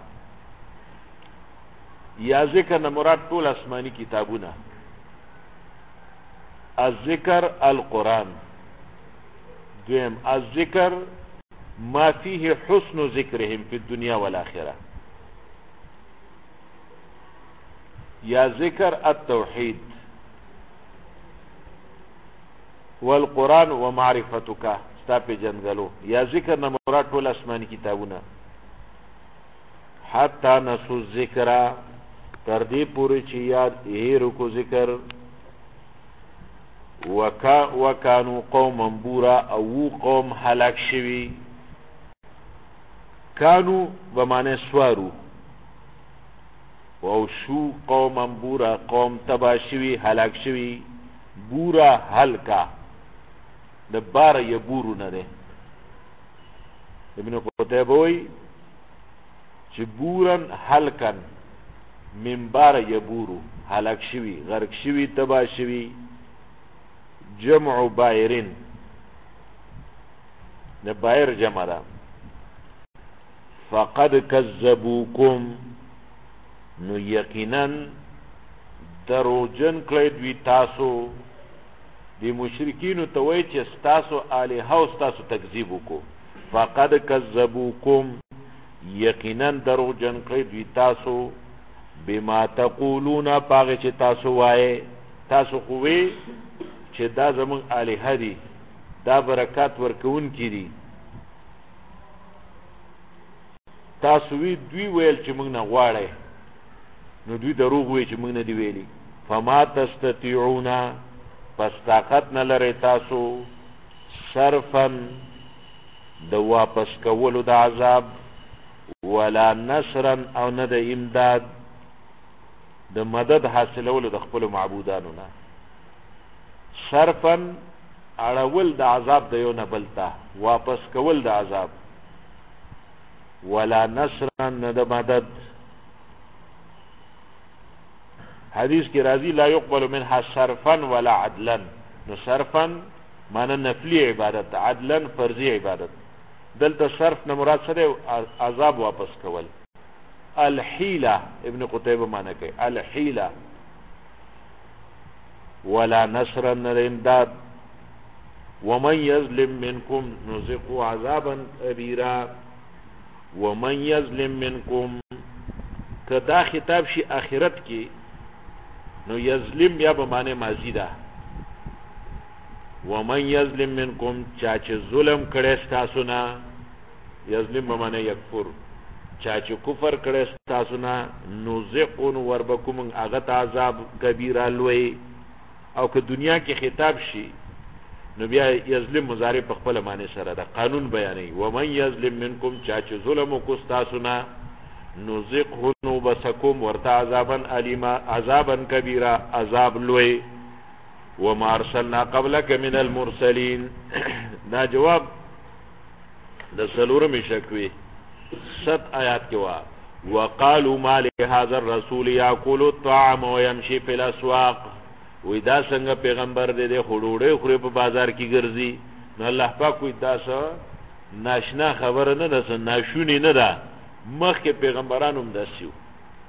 یا ذکر نمراد طول اسمانی کتابونه الذکر القرآن دویم الذکر ما فيه حسن ذکرهم فی الدنیا والآخرة یا ذکر التوحید والقرآن ومعرفتک ستا پی جنگلو یا ذکر نمراد طول اسمانی کتابونه حتی نسو ذکر تردی پوری چی یاد ایرو کو ذکر وکانو قوم بورا او قوم حلاک شوی کانو بمعنی سوارو او شو قوم بورا قوم تبا شوی حلاک شوی بورا حلکا دبار یبورو نده ابن قتیبه وی چه بورن حلکن من بار یبورو حلاک شوی غرق شوی تبا شوی جمع بائرین ده بائر جمع ده فقد کذبوکم نو یقینا دروجن کلی دوی تاسو دی مشرکینو توی چې ستاسو الها او ستاسو تکذیب وکړو فقد کذبوکم یقینا دروجن کلی دوی تاسو بما تقولون پاغه چې تاسو وایي تاسو خوې چې دا زمون الها دي دا برکات ورکون کړي تاسو وی دوی ویل چې موږ نه غواړي نو دوی دروغ وی چې موږ نه دی ویلي فما تستطيعون پس طاقت نه لري تاسو صرفا د واپس کولو د عذاب ولا نصرا او نه د امداد د مدد حاصلولو د خپل معبودانو نه صرفا اړول د عذاب د یو نه بلتا واپس کول د عذاب ولا نصرا نه د مدد حدیث کی راضی لا يقبل منها صرفا ولا عدلا نو صرفا معنی نفلی عبادت عدلا فرضی عبادت دلته صرف نه مراد سره عذاب واپس کول الحیله ابن قتیبه معنی کوي الحیله ولا نصرا امداد ومن يظلم منكم نذقه عذابا كبيرا ومن يظلم منكم کدا خطاب شي اخرت کې نو یظلم یا به معنی ماضی ده ومن یظلم منکم چا چې ظلم کړي تاسو نه یظلم به معنی یکفر چا چې کفر کړي تاسو نه نذقون وربکم هغه عذاب کبیر لوی او که دنیا کې خطاب شي نو بیا یظلم مضارع په خپل معنی سره ده قانون بیانوي ومن یظلم منکم چا چې ظلم وکړي تاسو نه نذقه نوبسکم ورتا عذابا علیما عذابا کبیرا عذاب لوی وما ارسلنا قبلك من المرسلین دا جواب د سلورم شکوی 7 آیات کې وا وقالوا ما لهذا الرسول ياكل الطعام ويمشي في الاسواق ودا څنګه پیغمبر دې خړوړې خوري په بازار کې ګرځي نو الله پاک وي دا څه ناشنا خبر نه ده ناشونی نه ده مخکې پیغمبرانو هم داسیو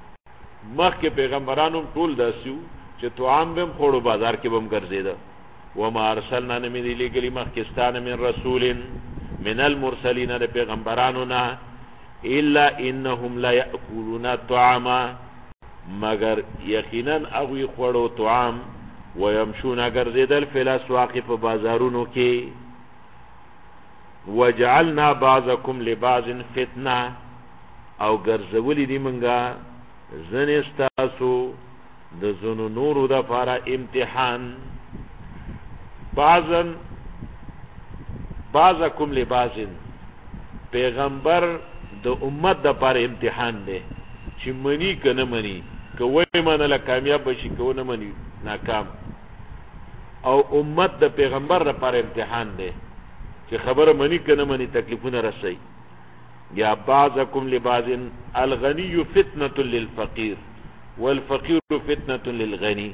مخکې پیغمبرانو ټول داسیو چې طعام بهم خوړو بازار کې بهم ګرځیده وما ارسلنا نمی دی لګلی مخکستان من رسول من المرسلین د پیغمبرانو نه الا انهم لا یاکلون الطعام مگر یقینا اغوی خوړو طعام ويمشون غرزدل فی الاسواق په بازارونو کې وجعلنا بعضکم لبعض فتنه او ګرځولې دی منګه زنستاسو د زونو نورو د فارا امتحان بعضکم لبعض پیغمبر د امت د پر امتحان دی چې منی کنه منی کوی منله کامیاب بشي کو نه منی ناکام او امت د پیغمبر د پر امتحان دی چې خبره منی کنه منی تکلیفونه رسي یا بعضکم لبعض الغنی فتنه للفقیر والفقیر فتنه للغنی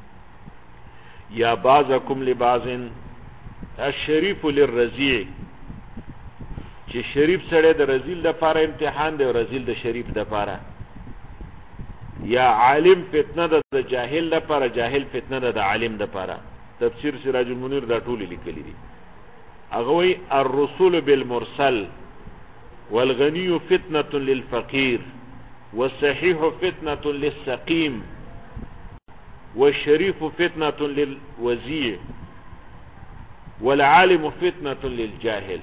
یا بعضکم لبعض الشریف للرزیع چې شریف سره د رزیل د پاره امتحان دی او رزیل د شریف د پاره یا عالم فتنه د جاهل د پاره جاهل فتنه د عالم د پاره تفسیر سراج المنیر دا ټول لیکلی دي هغه وی الرسول بالمرسل والغني فتنه للفقير والصحيح فتنه للسقيم والشريف فتنه للوزيع والعالم فتنه للجاهل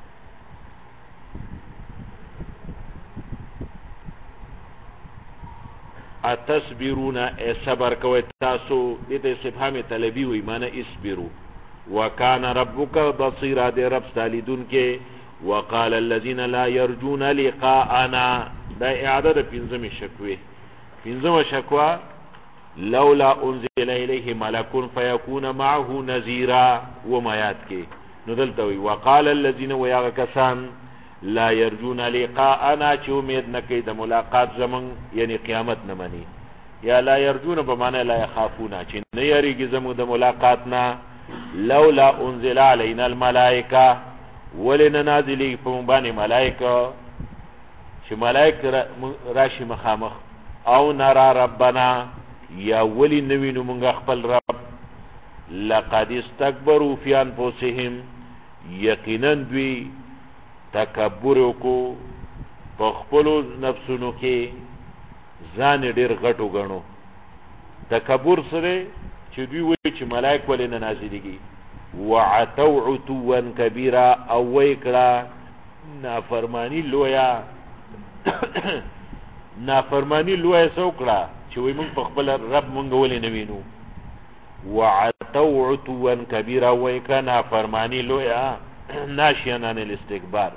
اتصبرون صبر کوي تاسو دې استفهام طلبي وي معنی اسبروا وكان ربك بصيرا دې رب سالیدون کې وقال الذين لا يرجون لقاءنا دا اعاده د پنځمه شکوې پنځمه شکوا لولا انزل اليه ملك فيكون معه نذيرا وما یاد کې نو دلته وي وقال الذين ويغكسان لا يرجون لقاءنا چې امید نکي د ملاقات زمون یعنی قیامت نه مني یا لا يرجون بمعنی لا يخافون چې نه یریږي زمو د ملاقاتنا لولا انزل علينا الملائکه ولنا نازلی په باندې ملائکه چې ملائکه راشي مخامخ او نرى ربنا یا ولی نوینو مونږ خپل رب لقد استكبروا في انفسهم یقینا دوی تکبر کو په خپل نفسونو کې ځان ډیر غټو غنو تکبر سره چې دوی وایي چې ملائک ولې نه نازلېږي وعتوا عتوا کبیرا او وکړه نافرمانی لویا نافرمانی لویا سوکړه چې وایي موږ په خپل رب مونږ ولې نه وینو وعتوا عتوا کبیرا وکړه نافرمانی لویا ناشئا عن الاستكبار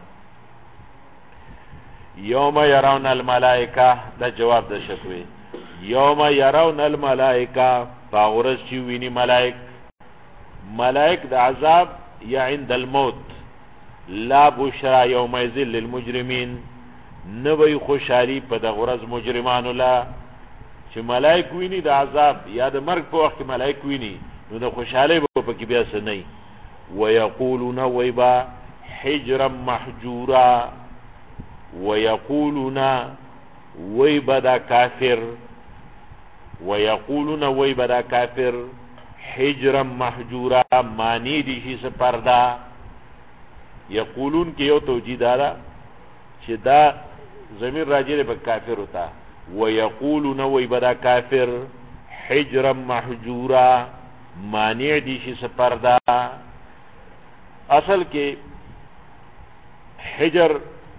یوم يرون الملائکه دا جواب د شکوې یوم يرون الملائکه باورز چې ویني ملائک د عذاب یا عند الموت لا بشرا یومئذ للمجرمین نوې خوشحالي په د غرض مجرمانو لا چې ملائک ویني د عذاب یا د مرګ په وخت ملائک ویني نو د خوشحالي په کې بیا څه نه ويقولون ويبا حجرا محجورا ويقولون ويبا دا كافر ويقولون ويبا دا كافر حجرا محجورا مانی دي شي سپردا یقولون کې یو توجید دارا چې دا ضمیر راجع به کافر ہوتا ويقولون ويبا دا کافر حجرا محجورا مانی دي شي سپردا اصل کې حجر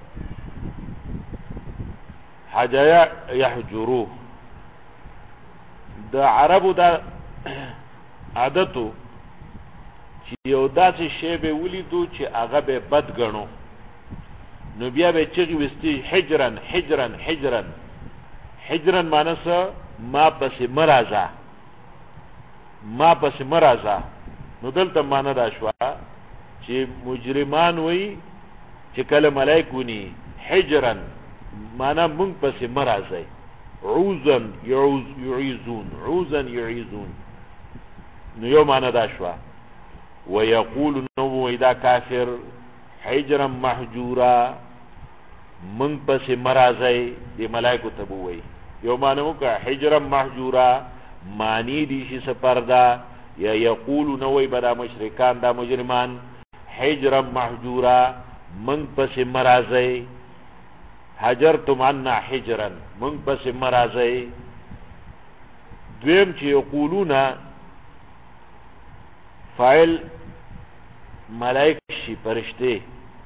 حجایا یحجرو د عربو دا عادتو چې یو داسې شی به ولیدو چې هغه به بد ګڼو نو بیا به چغې وستي حجرن حجرن حجرن حجرن معنی څه ما پسې مرازه نو دلته معنی دا شوه چې مجرمان وي چې کله ملائک ونی حجرن معنا مونږ پسې مرازي عوزن يعيزون عوزن يعيزون نو یو معنا دا شوا ويقول نو اذا کافر حجرا محجورا مونږ پسې مرازي دی ملائکه تبوي یو معنا وکړه حجرا محجورا معنی دي شي سپردا یا یقولون وی بدا مشرکان دا مجرمان حجرا محجورا منگ پس مرازی حجرتم عنا حجرا منگ پس مرازی دویم چی یقولون فاعل ملائک شي پرشته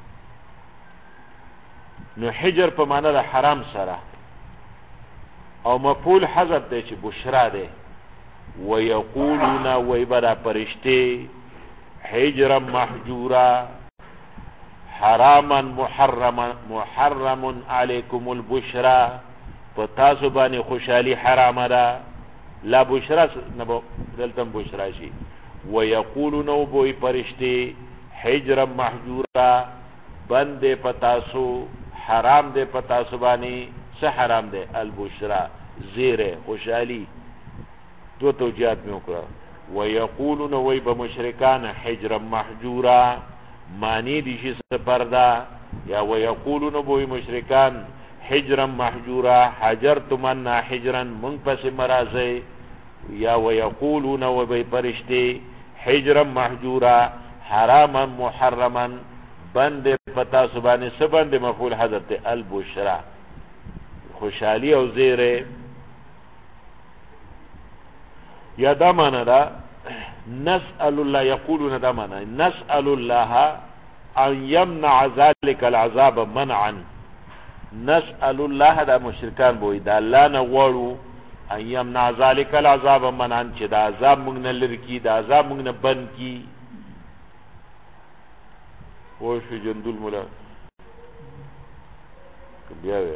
نو حجر په معنا د حرام سره او مفعول حذف دی چې بشرا دی ويقولون ويبرا پرشته حجرا محجورا حراما محرم علیکم البشرا پتاسو باندې خوشحالی حرام ده لا بشرا نبو دلتم بشرا شي ويقولون وبوي پرشته حجرا محجورا بند پتاسو حرام دے پتاسو باندې څه حرام دے البشرا زیر خوشحالی دو توجیات میں اکرا ویقولون وی بمشرکان حجرا محجورا معنی دیشی سپردا یا ویقولون بوی مشرکان حجرا محجورا حجرتم انا حجرا من پس مرازی یا ویقولون وی پرشتی حجرا محجورا حراما محرما بند پتا سبانی سبند مفعول حضرت البشرا خوشحالی او زیر یا دا مانا دا نسأل الله یقولون دا مانا نسأل الله ان یمنع ذلك العذاب منعا نسأل الله دا مشرکان بوئی دا اللہ نغوارو ان یمنع ذلك العذاب منعا چه دا عذاب مگن لرکی دا عذاب مگن بند کی وشو جندول مولا بیاوی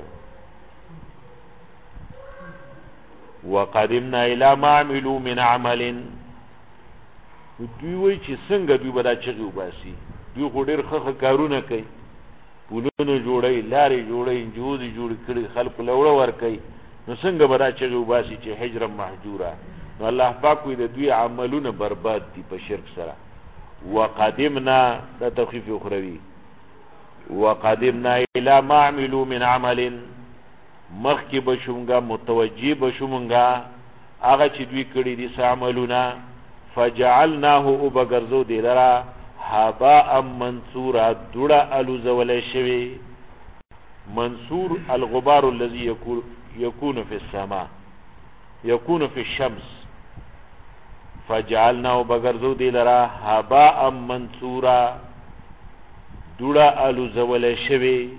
وقدمنا الى ما عملوا من عمل دوی وی چې څنګه دوی بدا چغي وباسي دوی خو ډېر ښه کارونه کوي پولونه جوړي لارې جوړي انجوزي جوړ کړي خلق لوړه ور کوي نو څنګه بدا چغي وباسي چې حجر محجورا نو الله پاک وی د دوی عملونه برباد دي په شرک سره وقدمنا دا تخفیف اخروی وقدمنا الى ما عملوا من عمل مخی بشونگا متوجی بشونگا آغا چی دوی کردی دی سعملونا فجعلناه او بگرزو دی لرا حباء منصورا دوڑا الوزول شوی منصور الغبار الذي يكون في السماء يكون في الشمس فجعلناه بگرزو دی لرا حباء منصورا دوڑا الوزول شوی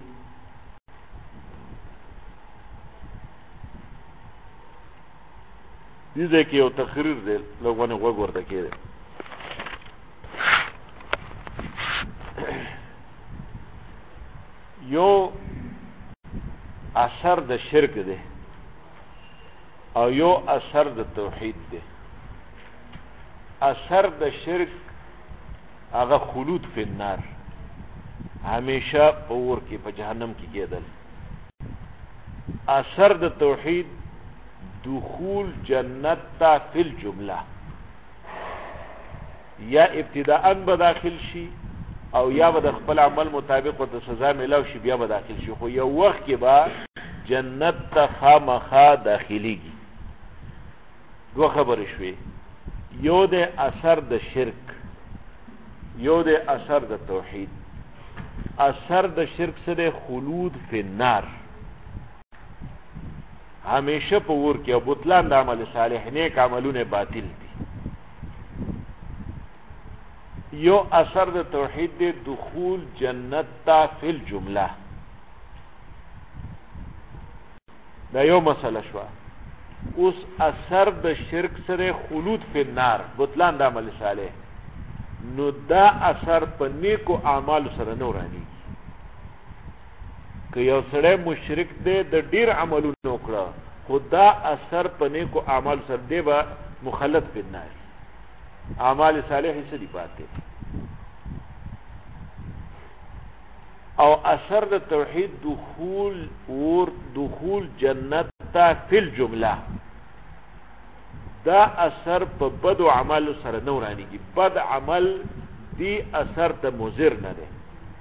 دیده که یو تقریر دی لوگوانی غوگ ورده که دی یو اثر د شرک دی او یو اثر د توحید دی اثر د شرک هغه خلود فی النار همیشه په اور کې په جهنم کې کېدل اثر د توحید دخول جنت تا فی الجمله یا ابتداءً بداخل شي او یا به د خپل عمل مطابق ورته سزا ملاو شي بیا به داخل شي خو یو وخت کې به جنت ته خامخا داخليږي دو خبرې شوې یو د اثر د شرک یو د اثر د توحید اثر د شرک سره خلود فی النار همیشه په ور کې او بطلان د عمل صالح نیک عملونه باطل دي یو اثر د توحید د دخول جنت تا فی الجمله دا یو مسله شو اوس اثر د شرک سره خلود فی النار بطلان د عمل صالح نو دا اثر په نیکو اعمال سره نه ورانی که یو سړی مشرک دی د ډیر عملونو وکړه خدا اثر په نیکو اعمال سره دی به مخلد فی النار اعمال صالحه سړي پاتې او اثر د توحید دخول جنت تا فی الجمله دا اثر په بد عمل سره نه ورانیږي بد عمل دی اثر ته مضر نه دی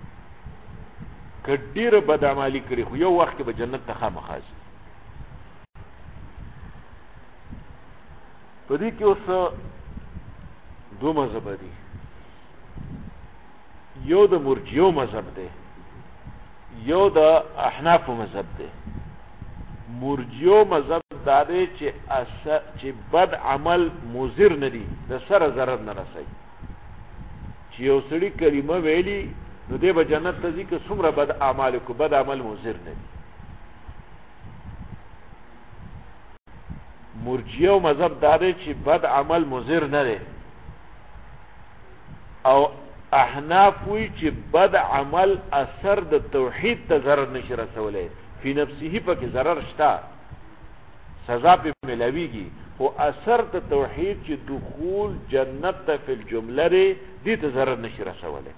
کډیر بد عملی کړی خو یو وخت به جنت ته خامخا ځي په دې کې اوس دو مذهب دي. یو د مرجیو مذهب دی، یو د احناف مذهب دی. مرجیو مذهب دا دی چې بد عمل مضر نه دي، د سره ضرر نه رسي. چې یو سړي کلمه ویلي نو دی به جنت ته ځي که څومره بد اعمال کو، بد عمل مضر نه دي. مرجیو مذهب دا دی چې بد عمل مضر نه دی، او احناف وی چې بد عمل اثر د توحید ته ضرر نشي رسولی، فی نفسه پکې ضرر شته، سزا پې ملاویږي، خو اثر د توحید چې دخول جنت ته فی الجمله دی، دې ته ضرر نشي رسولی.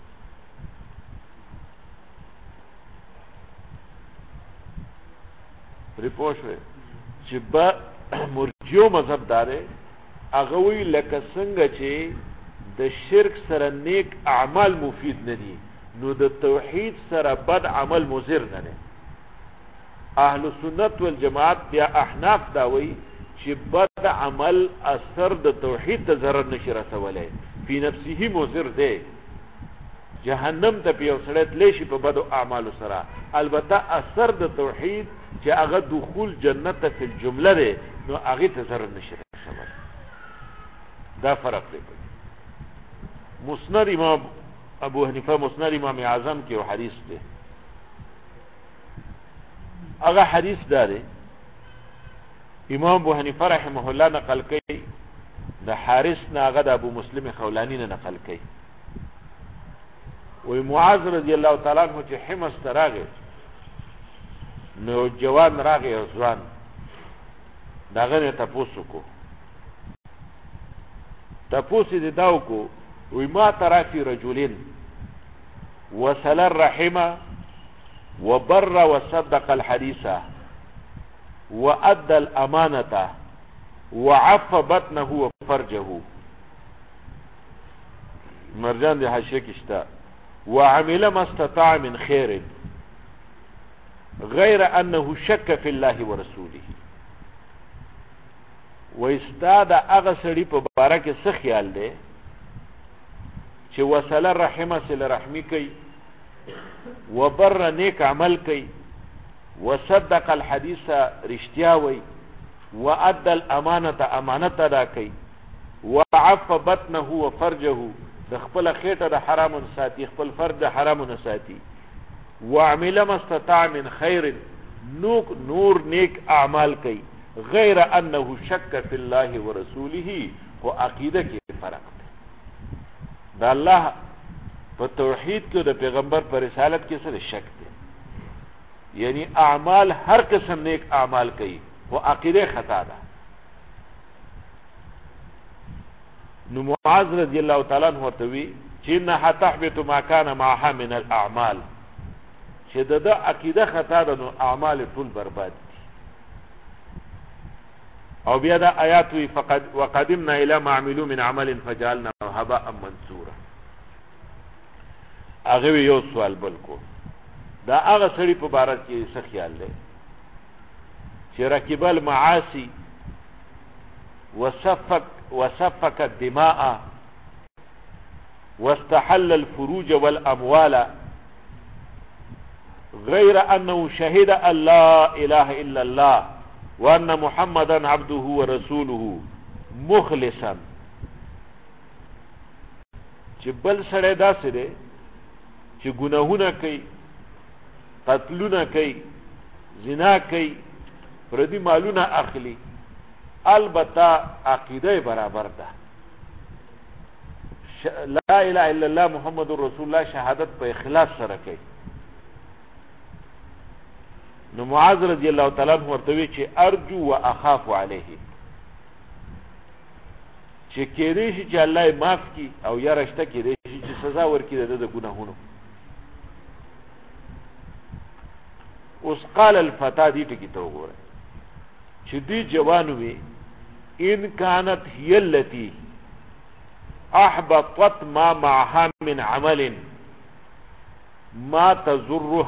پرې پوه شوې چې مرجیو مذهب دا دی، هغه وی لکه څنګه چې د شرک سره نیک اعمال مفید نه دي، نو د توحید سره بد عمل مضر نه دی. اهل سنت والجماعت بیا احناف دا وی چې بد عمل اثر د توحید ته ضرر نشي رسولی، فی نفسه مضر دی. جهنم ته په یو سړی تلی شي په بدو اعمالو سره، البته اثر د توحید چې هغه دخول جنت ته فی الجمله دی، نو هغې ته ضرر نشي رسولی. دا فرق دی. مسند امام ابو حنیفه، مسند امام اعظم کې یو حدیث دی، هغه حدیث دا دی امام ابو حنیفه رحمه الله نقل کوي د حارث نه، هغه د ابو مسلم خولانی نه نقل کوي. وی معاذ رضی الله تعالی عنہ چې حمص ته راغی، نو جوان راغی او ځوان، د هغه نه تپوس وکړو. تپوس یې دا وکړو، وی ما ترى في رجلين وصل الرحم وبر وصدق الحديث وأدى الأمانة وعف بطنه وفرجه. مرجان دي حاشیه کې شته، وعمل ما استطاع من خير غير أنه شك في الله ورسوله. واستاد هغه سړي په باره کې څه خیال دی چې وصل الرحمه صله رحمی کوي، وبر نیک عمل کوي، وصدق الحدیث رشتیا وي، وادى الامانه امانت ادا کوي، وعف بطنه وفرجه د خپل خېټه د حرام ساتي، خپل فرج د حرام ساتي، وعمل ما استطاع من خير نور نیک اعمال کوي، غیر انه شک فی الله ورسوله. خو عقیده کې فرق دی، د الله په توحید کې د پیغمبر پر رسالت کې څه شک دی، یعنی اعمال هر قسم نیک اعمال کوي، خو عقیده خطا ده. نو معاذ رضی الله تعالی عنہ ورته وی چې انها تحبط ما كان معها من الاعمال، چې د عقیده خطا ده، نو اعمال ټول برباد دي. او بیا دا آیات وی فقد وقدمنا الى ما عملوا من عمل فجعلناه هباء منثورا. هغه یو سوال بل کو، دا هغه سړي په باره کې څه خیال دی چې رکب المعاصي وسفك الدماء واستحل الفروج والاموال، غير انه شهد ان لا اله الا الله وان محمدا عبده ورسوله مخلصا. چې بل سړی داسې دی چې ګناهونه کوي، قتلونه کوي، زنا کوي، پردي مالونه اخلي، البته عقیده برابر ده، لا اله الا الله محمد رسول الله شهادت په اخلاص سره کوي. نو معاذ رضی الله تعالی عنہ ورته وی چې ارجو واخاف علیه، چې کېدې شي چې الله یې معاف کړي، او یا رشته کېدې شي چې سزا ورکړي د ګناهونو. اوس قال الفتى دې ټکي ته وګوره چې دې جوان وي ان كانت هي التي احبطت ما معها من عمل ما تضره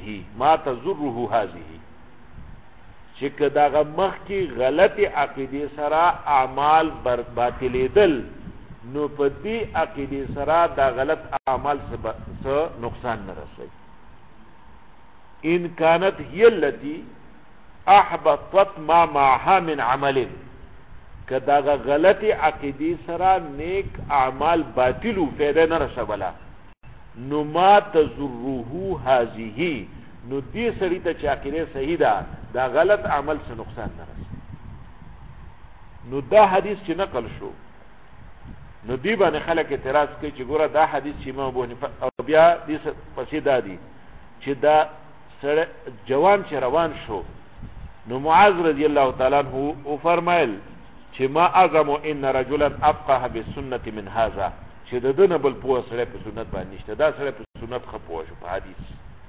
هذه، چې کداغه مخ کی غلطی عقیده سره اعمال باطلیدل نو په دې عقیدې سره دا غلط اعمال څه نقصان نه رسوي. ان كانت هي التي احبطت ما معها من عمل، کدا غلطی عقیدې سره نیک اعمال باطلو فایده نه رسوله، نو ما تزره هذه، نو دې سړي ته چې عقیده صحیح ده دا غلط عمل څه نقصان نه رسوي. نو دا حدیث چې نقل شو نو دی باندې خلک اعتراض کوي چې ګوره دا حدیث چې امام ابو حنیفه او بیا دې پسې دا دي چې دا سره جوان چې روان شو نو معاذ رضی الله تعالی عنہ او فرمایل چې ما اعظم ان رجلا افقه بالسنه من هذا، چې د دنه بل پوه سره په سنت باندې نشته، دا سره په سنت خپوه شو په حدیث.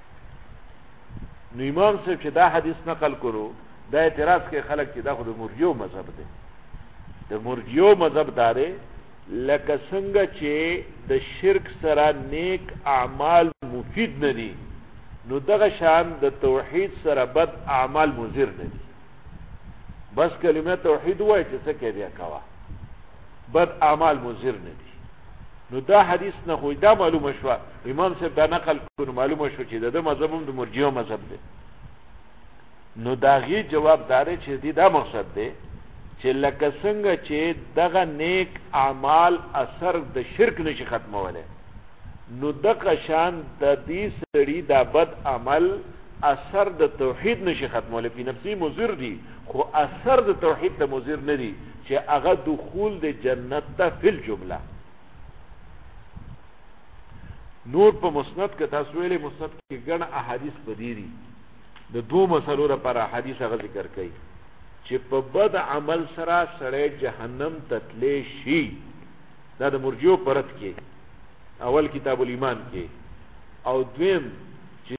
نو امام صاحب چې دا حدیث نقل کړو دا اعتراض کوي خلک چې دا خو د مرجئو مذهب دی. د مرجئو مذهب داره لکه څنګه چې د شرک سره نیک اعمال مفید نه دي، نو دغه شان د توحید سره بد اعمال مضر نه دي. بس کلمه توحید وای چې څه کې بیا کوا، بد اعمال مضر نه دي. نو دا حدیث نه خو دا معلومه شو، امام صاحب دا نقل کړو معلومه شو چې د مذهب هم د مرجئو مذهب دی. نو دا غي جواب دار چې دا مقصد دی چې لکه څنګه چې دغه نیک اعمال اثر د شرک نشي ختموله، نو دغه شان د دې سړي دا بد عمل اثر د توحید نشي ختموله. په نفسي مضر دي خو اثر د توحید ته مضر نه دي چې هغه دخول د جنت ته فل جمله. نور په مسند کې تاسو ویلې مسند کې ګڼ احادیث بدیری د دوه مسلو لپاره احادیث هغه ذکر کړي چې په بد عمل سره سړی جهنم تتلی شي. دا د مرجئو پرد کې اول کتاب الایمان کې، او دویم چې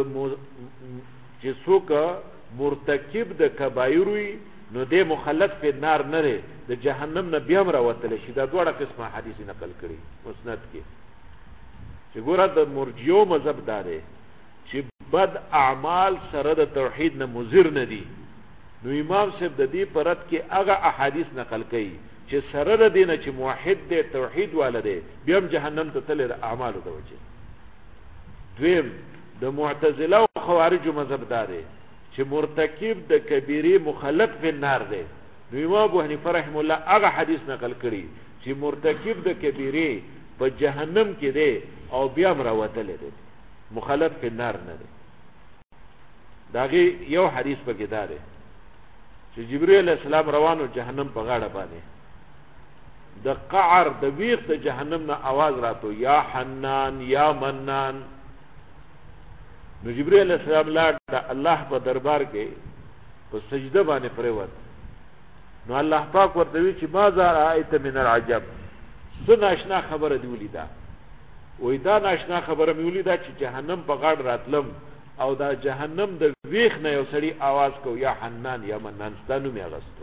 څوک مرتکب د کبایر وي نو د مخلد په نار نه لري د جهنم نه بیا هم راوتلی شي. دا دواړه قسمه حدیث نقل کړي مسند کې چې ګوره د مرجئو مذهب دا دی چې بد اعمال سره د توحید نه مضر نه دي. نو امام صاحب د دې پرد کې هغه احادیث نقل کړي چې سره د دینه چې موحد دی توحید والا دی بیا هم جهنم ته تللی د اعمالو د وجې. دویم د معتزله او خوارجو مذهب دا دی چې مرتکب د کبیره مخلد فی النار دی. نو امام ابو حنیفه رحم الله هغه حدیث نقل کړي چې مرتکب د کبیره په جهنم کې دی او بیا هم راوتلی دی، مخلد فی النار نه دی. داغه یو حدیث پکې دا دی چې جبرئیل علیہ السلام روانو جهنم په غاړه باندې د قعر د ویخ د جهنم نه आवाज راتو یا حنان یا منان. نو جبرئیل علیہ السلام لاړ د الله په دربار کې په سجده باندې پریوت. نو الله پاک ورته وی چې ما ذا رأیت من العجب، څه ناشنا خبره دی ولیدا. وې دا ناشنا خبره مې ولیدا چې جهنم په غاړه راتلم او دا جهنم د ویخ نه یو سړی आवाज کو یا حنان یا منان ستانو می اغستو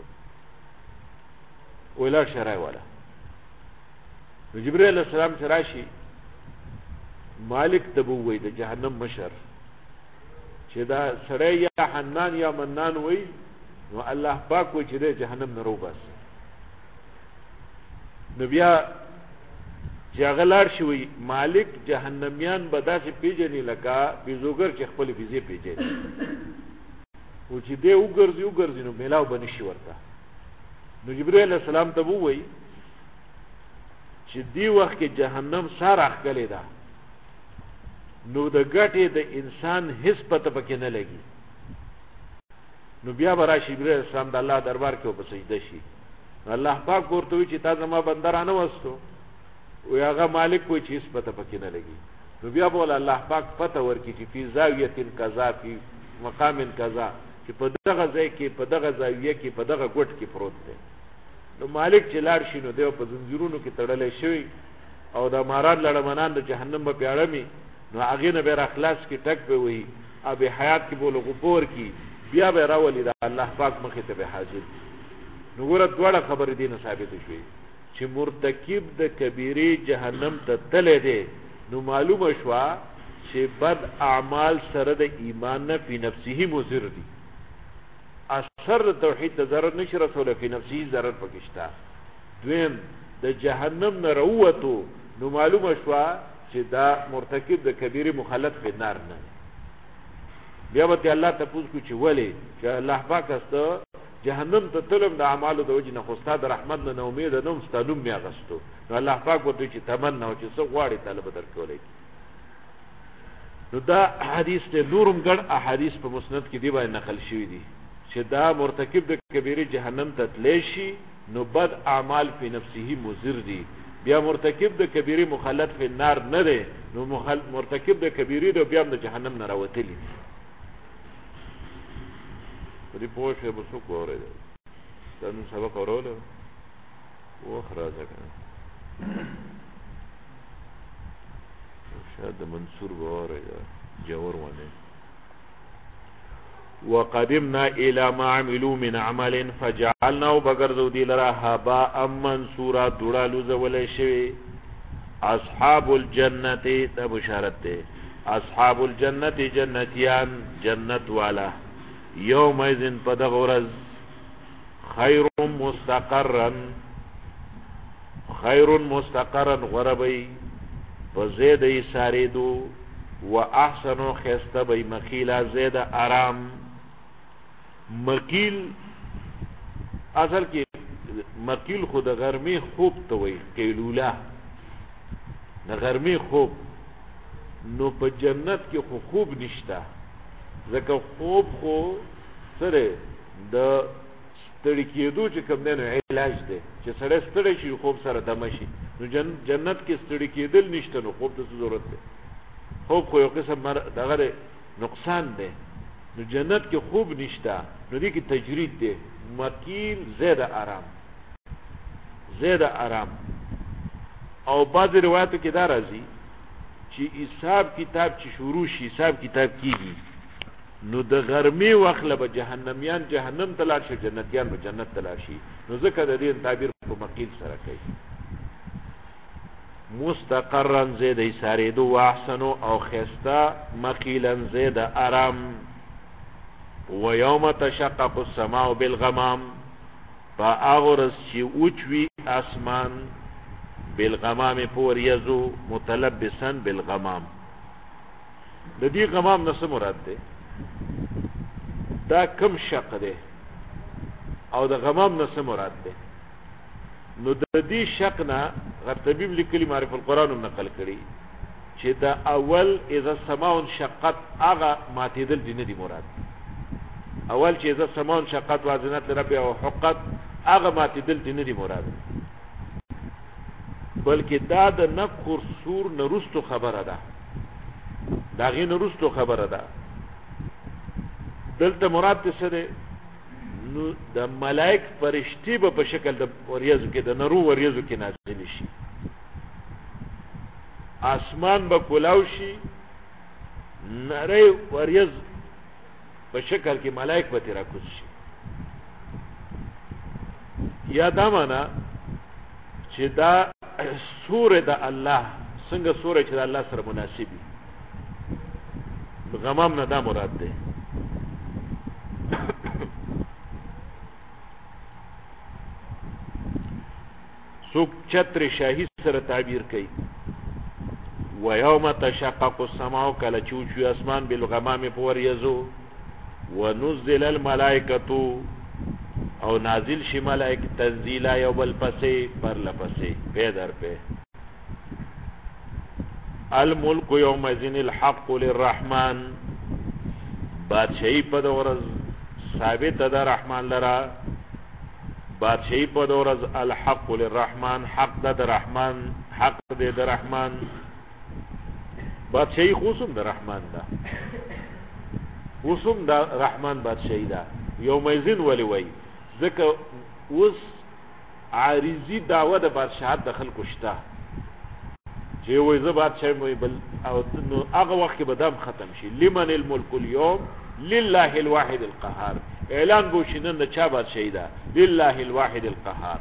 ولا شرای ولا. جبرئیل علیہ السلام شراشی مالک تبووی د جهنم مشر چې دا سړی یا حنان یا منان وی نو الله پاک وی چې د جهنم نه روباس. نو بیا چې هغه لاړ شوی مالک جهنميان به داسې پیژني لکه بیزوګر چې خپل فیزې پیژني، او چې دی وګرځي نو میلاو به نشي ورته. نو جبرئیل علیہ السلام ته ووایي چې دی وخت کې جهنم سار اخکلې ده نو د ګټې د انسان هیڅ پته پکې نه لګي. نو بیا به راشي جبرئیل علیہ السلام د الله دربار کې په سجده شي. الله پاک ورته وایي چې تا زما بندرانه وستو و هغه مالک کوئی چیز پته پکې نه لګي. نو بیا بول الله پاک پته ورکی چې فی زاویه کذا فی مقام کذا چې په دغه ځای کې په دغه زاویه کې په دغه ګټ کې پروت دی. نو مالک چې لاړ شي نو دیو په زنجیرونو کې تړلې شوی او د ماران لړمنان د جهنم په پیاړمی نو هغه نه به اخلاص کې ټک به وي اب حیات کې بوله غفور کی بیا به راولي د الله پاک مخې ته به حاضر. نو ګوره دواړه خبرې دي نه ثابت شوي چې مرتکب د کبیره جهنم ته تللی دی. نو معلومه شوه چې بد اعمال سره د ایمان نه فی نفسه مضر دي، اثر د توحید ته ضرر نشي رسولی، فی نفسه ضرر پکې شته. دویم د جهنم نه راووتو نو معلومه شوه چې دا مرتکب د کبیره مخلد فی النار نه. بیا به الله تپوس کو چې ولې چې الله پاک است جهنم ته تلم د اعمالو د وجه نه خو ستا د رحمت نه امید نه هم ستا نوم مې اغستو. نو الله پاک ورته چې تمنا چې څه غواړې طالب درکولی. نو دا حدیث ته نورم ګڼ احادیث په مسند کې دی باندې نقل شوي دي چې دا مرتکب د کبیره جهنم ته تلی شي نو بد اعمال فی نفسه مضر دي. بیا مرتکب د کبیره مخلد فی النار نه دی نو مرتکب د کبیره د بیا د جهنم نه راوتلی دي. دې پوه شوې به څوک واورېده دا نن سبق اورولو وخت راځه که نه شاید د منصور به واورېده جوور ونې. وقدمنا الى ما عملوا من عمل فجعلناه بغرضو دی لرا هباء منصورا دوړالو زولې شوی. اصحاب الجنت دا بشارت ده. اصحاب الجنت جنتیان جنت والا یوم ایذن پدغورز خیر مستقرا غربی وزید ایساریدو و احسنو خیسته بی مقیلا زید آرام. مقیل اصل کی مقیل خود غرمی خوب توی قیلولا غرمی خوب نو په جنت کې خوب نشتا ځکه خوب خو سره د ستړي کېدو چې کوم دی نو علاج دی چې سړی ستړی شي خوب سره دمه شي. نو جنت کې ستړي کېدل نشته نو خوب ته څه ضرورت دی. خوب خو یو قسم دغه نقصان دی. نو جنت کې خوب نشته نو دې کې تجرید دی مقیل زیاده آرام. او بعض روایتو کې دا راځي چې حساب کتاب چې شروع شي حساب کتاب کیږي نو د غرمې وخت له به جهنميان جهنم ته لاړ شي جنتیان به جنت ته لاړ شي. نو ځکه د دې تعبیر په مقیل سره کوي. مستقرا زید ایساریدو و احسنو او خستا مقیلا زید آرام. و یوم تشقق السماء بالغمام با اغرس چی اوچوی اسمان بالغمام پوریزو متلبسا بالغمام. د دې غمام نه څه مراد ده؟ دا کم شق ده او د غمام نه څه مراد ده؟ نو د دې شق نه غرطبیب لیکلی معرف القرآن نقل کړي چې دا اول اذا السماء انشقت هغه ماتېدل دي نه دي مراد. اول چې اذا السماء انشقت وازنت لرب او حقت هغه ماتېدل دي نه دي مراد بلکې دا د نفخ سور نرستو خبره ده. دا غي نرستو خبره ده. دلته مراد څه ده؟ نو د ملائک فرشتي په شکل د وریځو کې د نرو وریځو کې نازل شي. اسمان به کولاو شي نری وریځ په شکل کې ملائک به تیرا کوز شي. یا دا معنا چې دا سوره د الله څنګه سوره چې د الله سره مناسبي غمام نه دا مراد ده. سوک چتر شاهی سره تعبیر کوي و یوم تشقق السماء کله چوچو اسمان بالغمام پوریزو و نزل الملائکتو او نازل شي ملائک تنزیلا یو بل پسې پر لپسې پیدر په. الملک یومئذ الحق للرحمن بادشاہی په ورځ ثابت ده رحمان لرا. بادشاہی په ورځ الحق للرحمن حق ده رحمان حق ده د رحمان. بادشاہی خوسم ده رحمان ده خوسم ده رحمان بادشاہی ده. یومئذ ولی وی ځکه اوس عارضی دعوه د بادشاہت د خلکو شته چې وای زه بادشاہ مې بل او نو هغه وخت به دم ختم شي. لمن الملك اليوم لله الواحد القهار. اعلان بو شنن د چا بادشاہی ده لله الواحد القهار.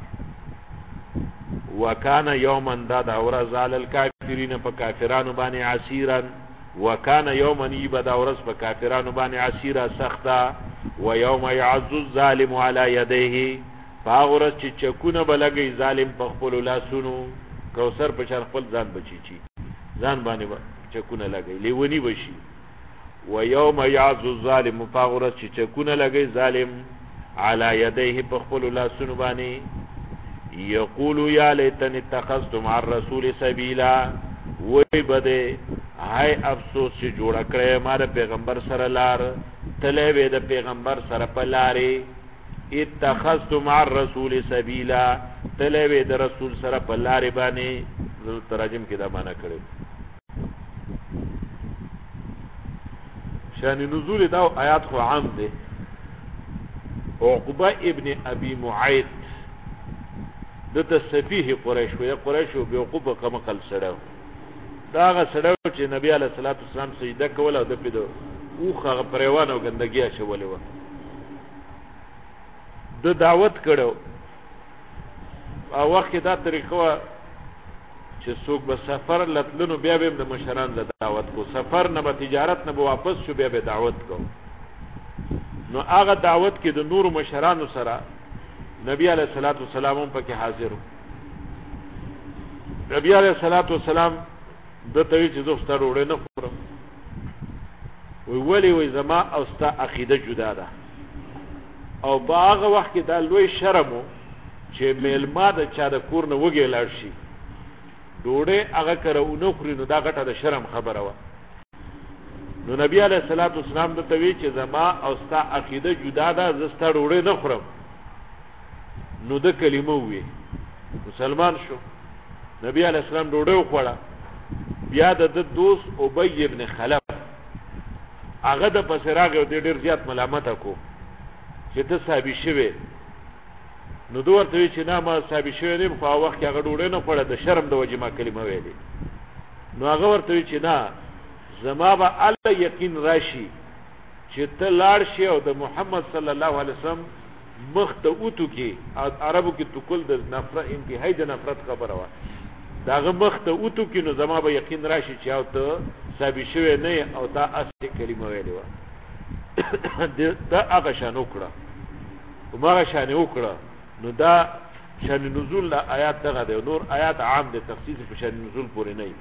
وکانه یوما دا ورځ علی الکافرین په کافرانو باندې عسیرا. وکانه یوما یبدا ورځ په کافرانو باندې عسیرا سخته. و یوم یعز الظالم علی یدیه پاغورس چې چکونه بلګي ظالم په خپل لاسونو کوثر په شان خپل ځان بچی چی ځان باندې چکونه لګي لیونی بشي و یوم یعض الظالم پاغورس چې چکونه لګي ظالم علی یدیه په خپل لاسونو باندې یقول یا لیتنی اتخذت مع الرسول سبیلا وای بده هاي افسوس چې جوړ کړې ما د پیغمبر سره لار تلې وې د پیغمبر سره په لارې اتخذت مع الرسول سبیلا تلې وې د رسول سره په لارې باندې ترجم کې دا معنا کړو شان نزول دا آیات خو عام دي عقبه ابن ابي معيط د سفيه قريش و قريش او عقبه کما قل سره دا غ سره چې نبی علیہ الصلوۃ والسلام سجده کوله د پیدو اوخه پریوان او ګندګي شولې و د دعوت کړو او وخت دا طریقه چې څوک به سفر لتلنو بیا به د مشران له دعوت کو سفر نه به تجارت نه به واپس شو بیا به دعوت کو نو هغه دعوت کې د نور مشرانو سره نبی علیہ الصلوۃ والسلام په کې حاضر نبی علیہ الصلوۃ والسلام د توی چې زه ستاره وړې نه خورم وی زما او ستا عقیده جدا ده او په هغه وخت کې دا لوی شرم و چې میلما د چا د کور نه وږی لاړ شي ډوډۍ هغه کره ونه خوري نو دا غټه د شرم خبره وه نو نبی علیہ الصلوۃ والسلام د توی چې زما او ستا عقیده جدا ده زه ستا ډوډۍ نه خورم نو د کلمه وی مسلمان شو نبی علیہ السلام ډوډۍ وخوړه بیا د دوست ابی ابن خلف هغه د پسراغ او ډیر زیات ملامت کو چې ته صاحب شوی نو دوه ورته چې نه ما صاحب شوی نه په وخت هغه ډوډۍ نه خوړه د شرم د وجې ما کلمه ویلې نو هغه ورته چې نه زما به الله یقین راشي چې ته لاړ شي او د محمد صلی الله علیه وسلم مخ ته اوتو کې عربو کې تو کول د نفرت انتهایی د نفرت خبره وه داغه مخ ته اوتو کې نو زما به یقین راشي چې او ته صاحب شوی نه او تا اصلي کلمه ویلې وه دا هغه شان وکړه هماغه شان وکړه نو دا شان نزول آیات دغه دی نور آیات عام دي تخصیص په شان نزول پورې نه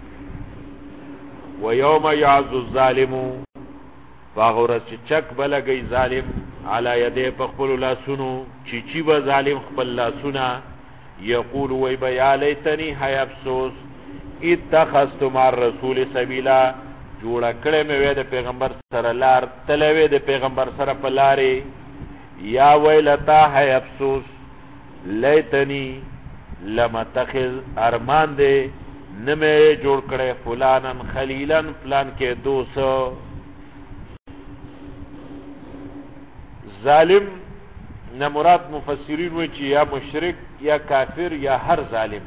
و یوم یعض الظالم باغور چې چک بلګي ظالم علی یده په خپل لاسونو چې به ظالم خپل لاسونه یقول وی بیا لیتنی hay افسوس اتخذت مع الرسول سبیلا جوړ کړم وې د پیغمبر سره لار تلوي د پیغمبر سره په لارې یا ویلتا hay افسوس لیتنی لمتخذ ارمان دې نمه جوړ کړې فلانن خلیلن پلان کې دوست ظالم نه مراد مفسرین وی چې یا مشرک یا کافر یا هر ظالم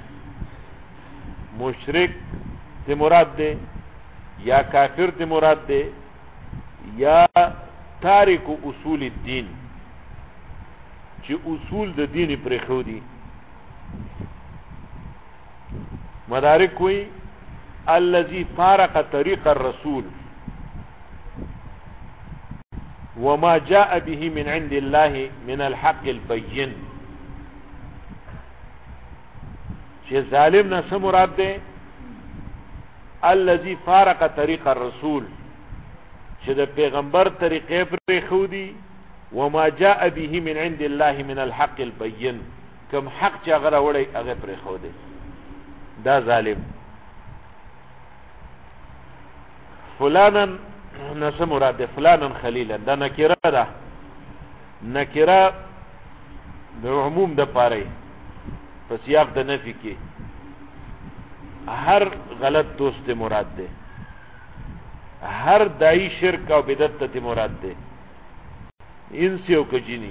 مشرک ته مراد ده یا کافر ته مراد ده یا تارک اصول الدین چې اصول د دین پر خو دي مدارک وی الذي فارق طريق الرسول وما جاء به من عند الله من الحق البين چې ظالم نه څه مراد ده الذي فارق طريق الرسول چې د پیغمبر طریقې پر خو دي وما جاء به من عند الله من الحق البين کوم حق چې هغه راوړي هغه پر خو دي دا ظالم فلانا نس مراد فلانا خلیلا دا نکره ده نکره د عموم د پاره په سیاق د نفی کې هر غلط دوست مراد ده هر دای شرک او بدعت ته مراد ده انسی او کجینی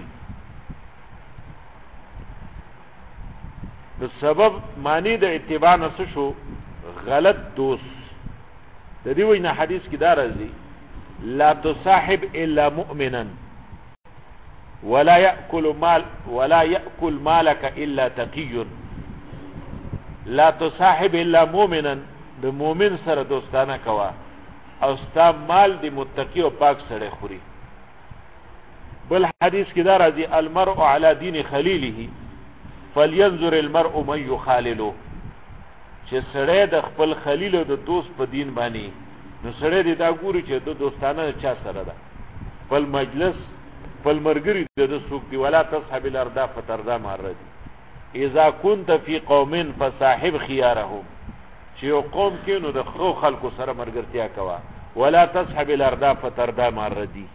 د سبب معنی د اتباع نس شو غلط دوست د دې وینا حدیث کې دا راځي لا تصاحب الا مؤمنا ولا يأكل مالك الا تقي لا تصاحب الا مؤمنا د مؤمن سره دوستانه کوا او ستا مال دی متقی او پاک سره خوري بل حدیث کې دا راځي المرء على دین خلیله فلينظر المرء من يخالله، چې سړی د خپل خلیل او د دوست په دین باندې نو سړی دې دا ګوري چې د دوستانه چا سره ده، خپل مجلس خپل مرګري د څوک دی. ولا تصحب الارض فترضى مع الرجل اذا كنت في قوم فصاحب خيارهم، چې یو قوم کې نو د خو خلکو سره مرګرتیا کوا. ولا تصحب الارض فترضى مع الرجل.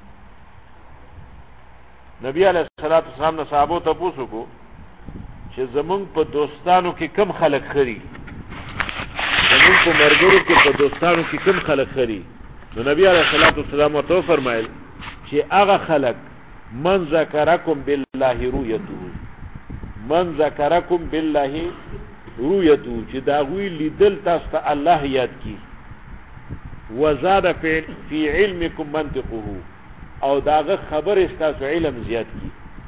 نبی علیہ الصلوۃ والسلام نے صحابو ته پوښتنه کو چې زمونږ په دوستانو کې کم خلک خري، زمونږ په مرګرو کې په دوستانو کې کم خلک خري. نو نبی علیہ الصلوۃ والسلام ته فرمایل چې هغه خلک من ذکرکم بالله رؤیته، من ذکرکم بالله رؤیته، چې دا غوی لیدل تاسو ته الله یاد کی. وزاد فی علمکم منطقه، او داغه خبر استاسو علم زیات کی.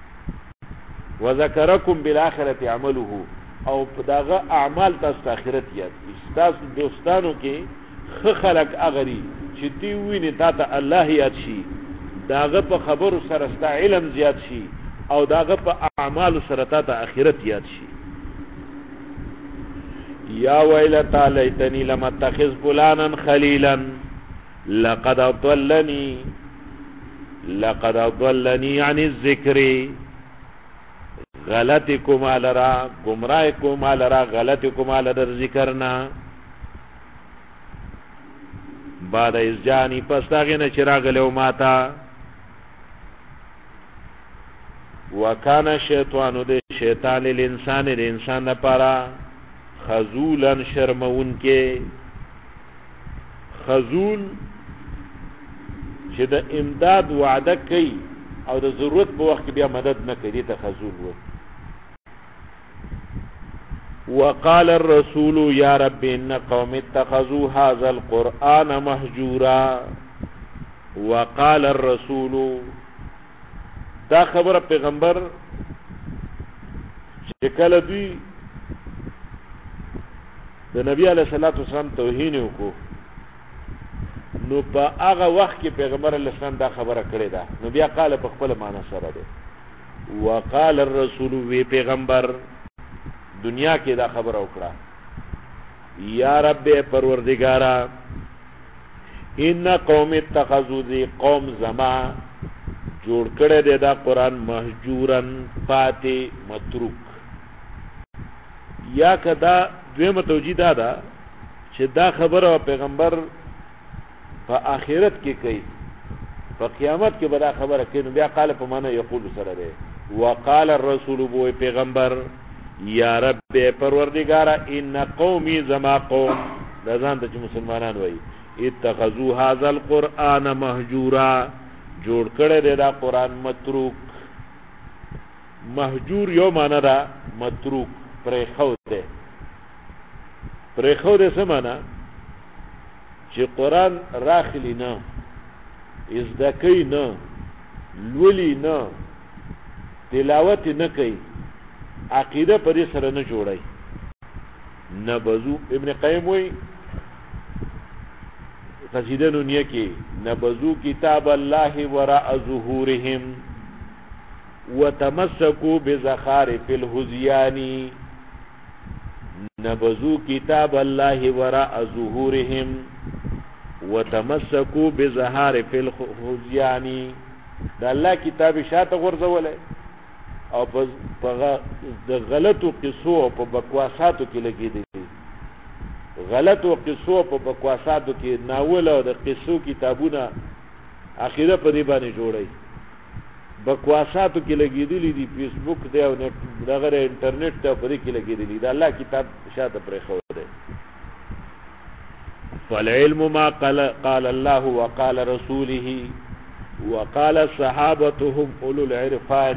وذکرکم بالآخرة عمله، او داغه اعمال تاسو آخرت یاد کی. تاسو دوستانو کې خ خلق اغری چې دی ویني تا الله یاد شي، داغه په خبرو سره ستا علم زیات شي، او داغه په اعمال سره تا آخرت یاد شي. یا ویلتا لیتنی لم اتخذ فلانا خلیلا لقد اضلنی عن الذکر. غلطکم علرا، گمراہکم علرا، غلطکم علر ذکرنا. بعد از جانی پس داغینا چراغ لیو ماتا. وکانا شیطانو دے شیطان الانسان دے انسان نپارا خزولا شرمون کے. خزول چې د امداد وعده کوي او د ضرورت په وخت بیا مدد نه کوي ته خزول وي. وقال الرسول يا رب ان قوم اتخذوا هذا القرآن مهجورا. وقال الرسول، دا خبر پیغمبر چې کله دوی د نبی علیہ الصلوۃ والسلام توهین وکړو، نو په هغه وخت کې پیغمبر علیہ السلام دا خبره کړې ده. نو بیا قال په خپل معنی سره ده. وقال الرسول، وی پیغمبر دنیا کې دا خبره وکړه، یا رب پروردگارا ان قوم اتخذوا ذی قوم زما جوړ کړی دی دا قرآن مهجورن پاتې متروک. یا کدا دویمه توجیه دا ده چې دا خبره پیغمبر په آخرت کې کوي، په قیامت کې به دا خبره کوي. نو بیا قال په معنی یقول سره ده. وقال الرسول، بو پیغمبر یا رب پروردگارا ان قومی زما قوم، دا ځان ته چې مسلمانان وایي، اتخذوا هذا القرآن مهجورا، جوړ کړی دی دا قرآن متروک. مهجور یو معنی دا متروک پرېښود دی. پرېښود څه معنی؟ چې قرآن راخلی نه، ازده کوي نه، لولي نه، تلاوت نه کوي، عقیده په دې سره نه جوړي. نبذو ابن قیم وی قصیده نونیه کې، نبذو کتاب الله وراء ظهورهم وتمسكوا بزخارف الهذيان. نبذو کتاب الله وراء ظهورهم وتمسكوا بزخارف الهذيان. دا الله کتاب شاته غرزولای او په د غلطو قصو او په بکواساتو کې لګیدي. غلطو قصو په بکواساتو کې ناول او د قصو کتابونه عقیده په دې باندې جوړي. بکواساتو کې لګیدلې دي، فیسبوک دی او دغه انټرنیټ ته په دې کې لګیدلې. دا الله کتاب شاته پرې خو دی. فالعلم ما قال الله وقال رسوله وقال صحابتهم اولو العرفان.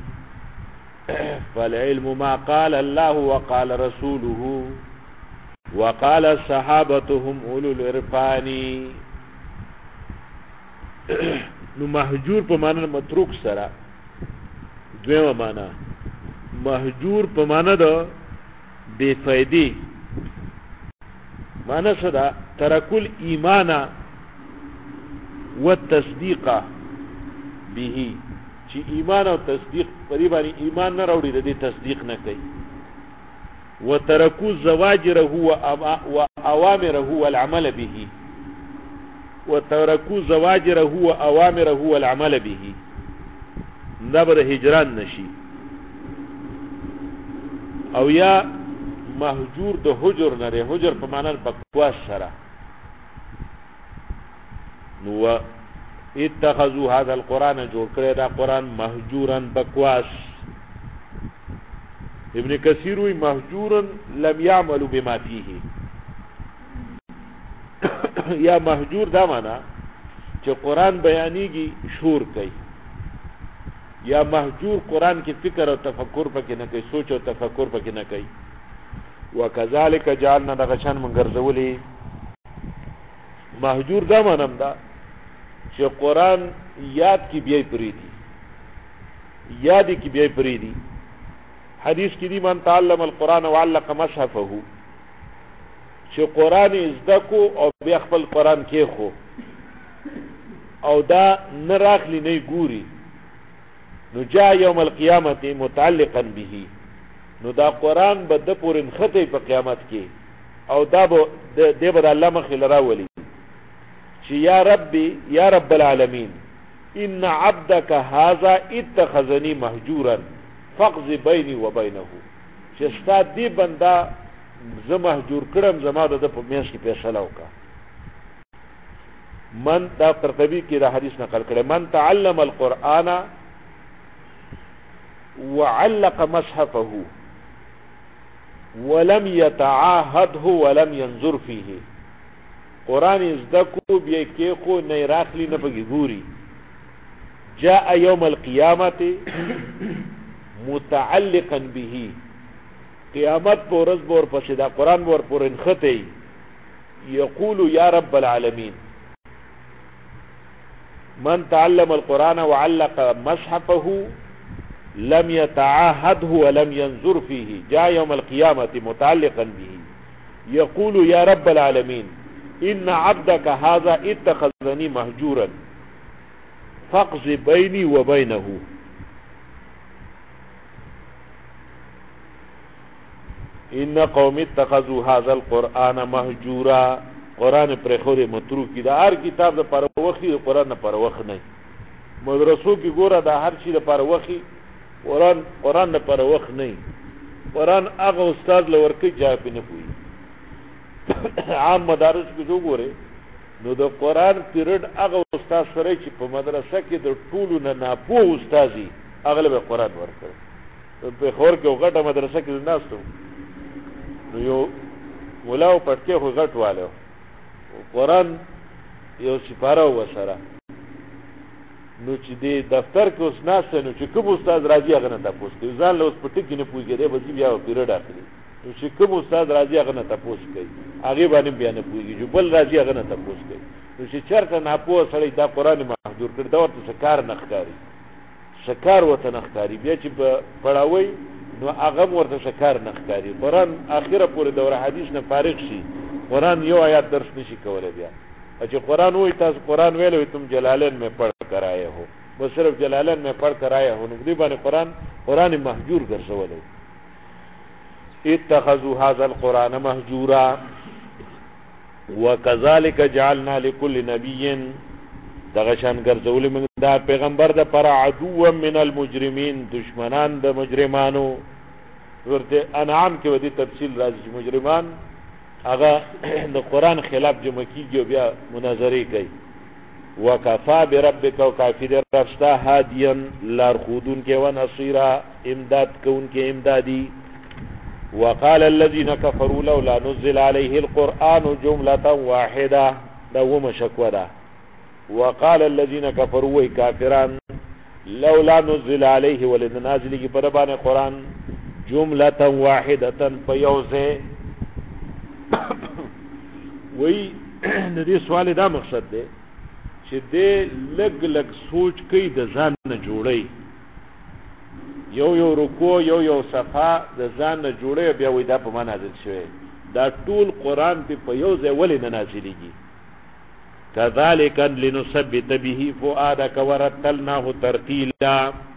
فالعلم ما قال الله وقال رسوله وقال صحابتهم اولو العرفان. نو مهجور په معنی متروک سره دویمه معنی مهجور په معنی د بے فائدې معنی صدا ترکل ایمان و تصدیق به، چې ایمان او تصدیق پرې باندې ایمان نه راوړي د دې تصدیق نه کوي وترکو زواجره واوامره والعمل به وترکو زواجره واوامره والعمل به نبر هجران نشي او یا مهجور د هجر نه هجر په معنا بکواس سره نو اتخذوا هذا القرآن جوړ کړی دا قرآن مهجورا بکواس ابن کثیر وی مهجورا لم يعملوا بما فيه یا مهجور دا معنا چې قرآن بیانېږي شور کوي یا مهجور قرآن کې فکر او تفکر پکې نه کوي سوچ او تفکر پکې نه کوي وکذالک جعلنا دغشان من ګرځولې مهجور دا معنی دا چې قرآن یاد کی بیا پریدي یاد کی بیا پریدي حدیث کې دی من تعلم القرآن وعلق مصحفه چې قرآن زده کو او بیا خپل قرآن کې خو او دا نه راخلی نه ګوري نو جاء یوم القیامت متعلقا به نو دا قرآن به د پورن خطه په قیامت کې او دا به د الله مخې لراولي چې یا ربي یا رب العالمین ان عبدك هذا اتخذني مهجورا فقض بيني وبينه چې ستا دې بندا زه مهجور کړم زما د په میاش کې فیصله وکړه من دا قرطبی کې دا حدیث نقل کړي من تعلم القرآن وعلق مصحفه ولم يتعاهده ولم ينظر فيه قرآن ازدکو بیا کې خو نه راخلی نه پکې ګوري جاء يوم القيامت متعلقا به قیامت پر ورځ بور پسې دا قرآن ور پر انخته یقول یا رب العالمین من تعلم القرآن وعلق مصحفه لم يتعاهده ولم ينظر فيه جاء يوم القيامة متعلقا به يقول يا رب العالمين إن عبدك هذا اتخذني مهجورا فاقض بيني وبينه إن قوم اتخذوا هذا القرآن مهجورا قرآن پر خود متروکی دا هر کتاب دا پر وخی قرآن دا پر وخ نہیں مدرسو کی گورا دا هر چی دا پر وخی قرآن دا پر وخ نہیں قرآن آغا استاد لورکی جا پی نپوئی عام مدارس کی جو گورے نو دا قرآن پیرڈ آغا استاد سرائی چی پا مدرسہ کی دا طولو نا ناپو استازی اغلب قرآن ورکر پی خور کے غٹا مدرسہ کی ناستو نو یو مولاو پٹکے خو غٹ والے قرآن یو سپاره وسره نو چې دی دفتر کې اوس ناسته نو چې کوم استاد راځي هغه نه تاسو کوي ځان له اوس پټ کې نه پويږي دی به بیا پیریډ اخلي نو چې کوم استاد راځي هغه نه تاسو کوي هغه باندې بیا نه پويږي جو بل راځي هغه نه تاسو کوي نو چې چرته نه پوه سړی دا قرآن محجور کړ دا ورته شکار نخکاری شکار وته نخکاری بیا چې پړاوي نو هغه ورته شکار نخکاری قرآن اخره پورې دوره حدیث نه فارغ شي قرآن یو آیات درس نشی کولای بیا چې قرآن وای تاسو قرآن ویلو تم جلالین میں پڑھ کر آئے ہو بس صرف جلالین میں پڑھ کر آئے ہو نو دی باندې قرآن مهجور ګرځولو اتخذوا هذا القرآن مهجورا وكذلك جعلنا لكل نبي دغشان ګرځول موږ دا پیغمبر د پر عدو من المجرمين دشمنان د مجرمانو ورته انعام کې ودی تفصیل راځي مجرمان اغا د قرآن خلاف جمع کیږي بیا مناظره کوي وکفا بربک او کافی در رفستا هادیا لار خودون کې و نصيرا امداد کون کې امدادي وقال الذين كفروا لولا نزل عليه القرآن جملة واحدة دوم شکودا وقال الذين كفروا كافران لولا نزل عليه ولد نازل کی پربان قرآن جملة واحدة فيوزه وی ندی سوال دا مقصد دی چې دې لګ لګ سوچ کوي د ځان نه جوړي یو رکوع یو صفه د ځان نه جوړي بیا وې دا په معنا نازل شوی دا ټول قرآن په یو ځای ولې نه نازلېږي كذلك لنثبت به فؤادك ورتلناه ترتیلا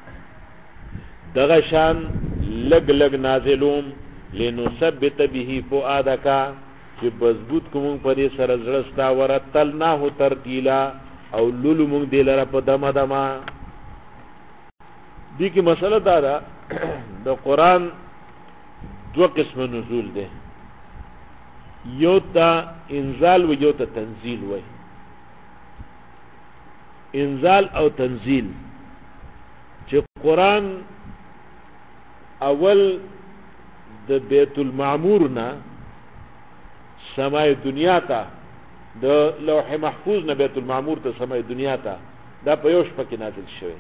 دغشان لگ لگ نازلوم لنثبت به فؤادك چې مضبوط کوم په دې سره زړستا ورتلناه ترتیلا او لولو مونږ دې لره په دمه دمه دې کې مسله دا ده د قرآن دو قسم نزول ده یو تا انزال و یو تا تنزیل وی انزال او تنزیل چې قرآن اول د بیت المعمور نه سمای دنیا ته د لوح محفوظ نه بیت المعمور ته سمای دنیا ته دا په یو شپه کې نازل شوی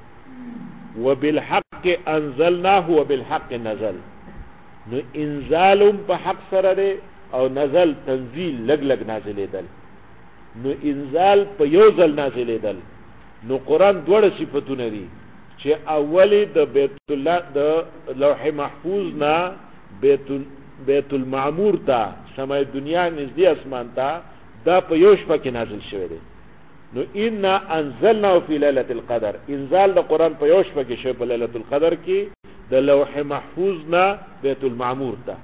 وبالحق انزلناه وبالحق نزل نو انزالم په حق سره دی او نزل تنزیل لګ لګ نازلېدل نو انزال په یو ځل نازلېدل نو قرآن دوړه صفاتونه دي چې اولی د بیت الله د لوح محفوظ نه بیت المعمور ته سمای دنیا نږدې اسمان ته دا په یو شپه کې نازل شوی دی نو ان انزلنا فی ليله القدر انزال د قرآن په یو شپه کې شوی په ليله القدر کې د لوح محفوظ نه بیت المعمور ته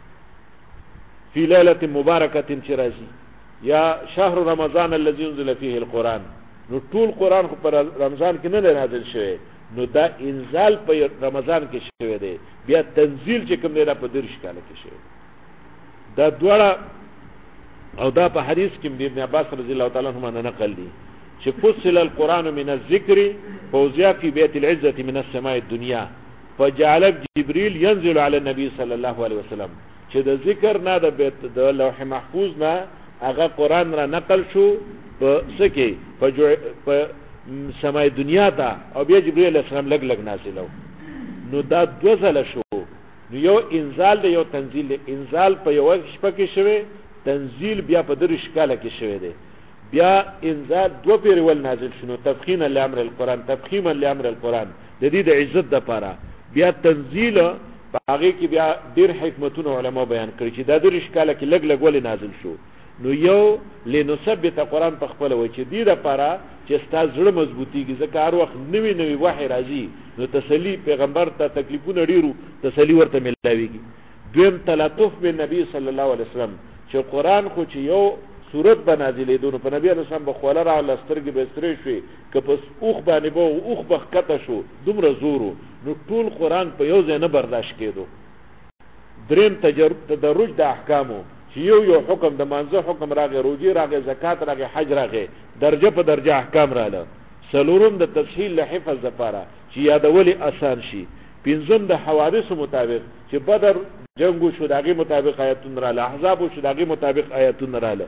فی ليله مبارکه چې راځي یا شهر رمضان الذي انزل فيه القرآن نو ټول قرآن خو پر رمضان کې نه نازل شوی نو دا انزال په رمضان کې شوی دی بیا تنزیل چې کوم دی دا په درش کاله کې شوی دا دواړه او دا په حدیث کې ابن عباس رضی الله تعالی عنهما نقل دي چې فصل القرآن من الذکر فوزیا فی بیت العزة من السماء الدنیا فجعل جبريل ينزل على النبي صلى الله عليه وسلم چې د ذکر نه د بیت د لوح محفوظ نه هغه قرآن را نقل شو په سکه په سماء دنیا ته او بیا جبريل علیہ السلام لګ لګ نازلو نو دا دو ځله شو نو یو انزال دی یو تنزیل دی انزال په یو شپه کې شوی تنزیل بیا په درش کاله کې شوی دی بیا انزال دو پیر ول نازل شنو تفخیما لامر القرآن تفخیما لامر القرآن د دې د عزت لپاره بیا تنزیل هغه کې بیا ډیر حکمتونه علما بیان کړي چې دا درش کاله کې لګ لګ ول نازل شو نو یو لنثبت قرآن په خپل و چې دې لپاره چې ستاسو زړه مضبوطیږي ځکه هر وخت نوی نوی وحی راځي نو تسلی پیغمبر ته تکلیفونه ډیرو تسلی ورته ملاويږي دویم تلطف به نبی صلی الله علیه وسلم چې قرآن خو چې یو صورت بنازلې دونو په نبی رسول الله بخوله را لسترګي بسترې شوي که پس اوخ باندې به اوخ بخکته شو دومره زورو نو ټول قرآن په یو ځای نه برداشت کېدو دریم تدرج د احکامو چې یو حکم د منځه حکم راغی روزي راغی زکات راغی حج راغی درجه په درجه احکام رااله سلورم د تسهیل له حفظ لپاره چې یادولې آسان شي پنځم د حوادث مطابق چې بدر جنگو شو داغي مطابق آیاتون رااله احزاب شو داغي مطابق آیاتون رااله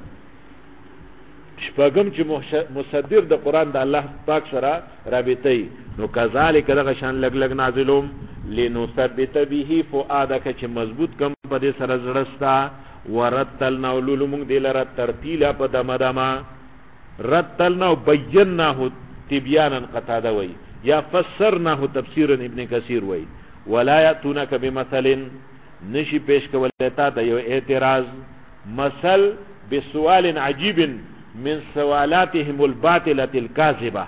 شپږم چې مصدر د قرآن د الله پاک سره رابطه نو کذالک دغه شان لګ لګ نازلوم لنثبت به فؤادک چې مضبوط کم په دې سره زړستا ورتلنا ولولمون دلره ترتیلا په دمدما رتلنا وبيناه تبيانا قتاده وي یا فسرناه تفسيرا ابن كثير وي ولا ياتونك بمثل نشي پیش کولتا د یو اعتراض مثل بسؤال عجيب من سوالاتهم الباطله الكاذبه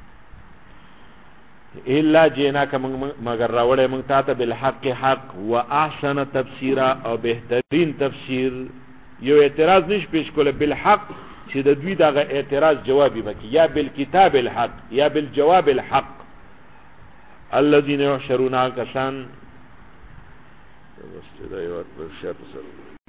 الا جئناك مگر راوړې مونږ ته بالحق حق واحسن تفسيرا او بهترین تفسیر یو اعتراض نش پیش کوله بالحق چې د دوی دغه اعتراض جوابي وکي یا بالکتاب الحق یا بالجواب الحق الذين يحشرون كسان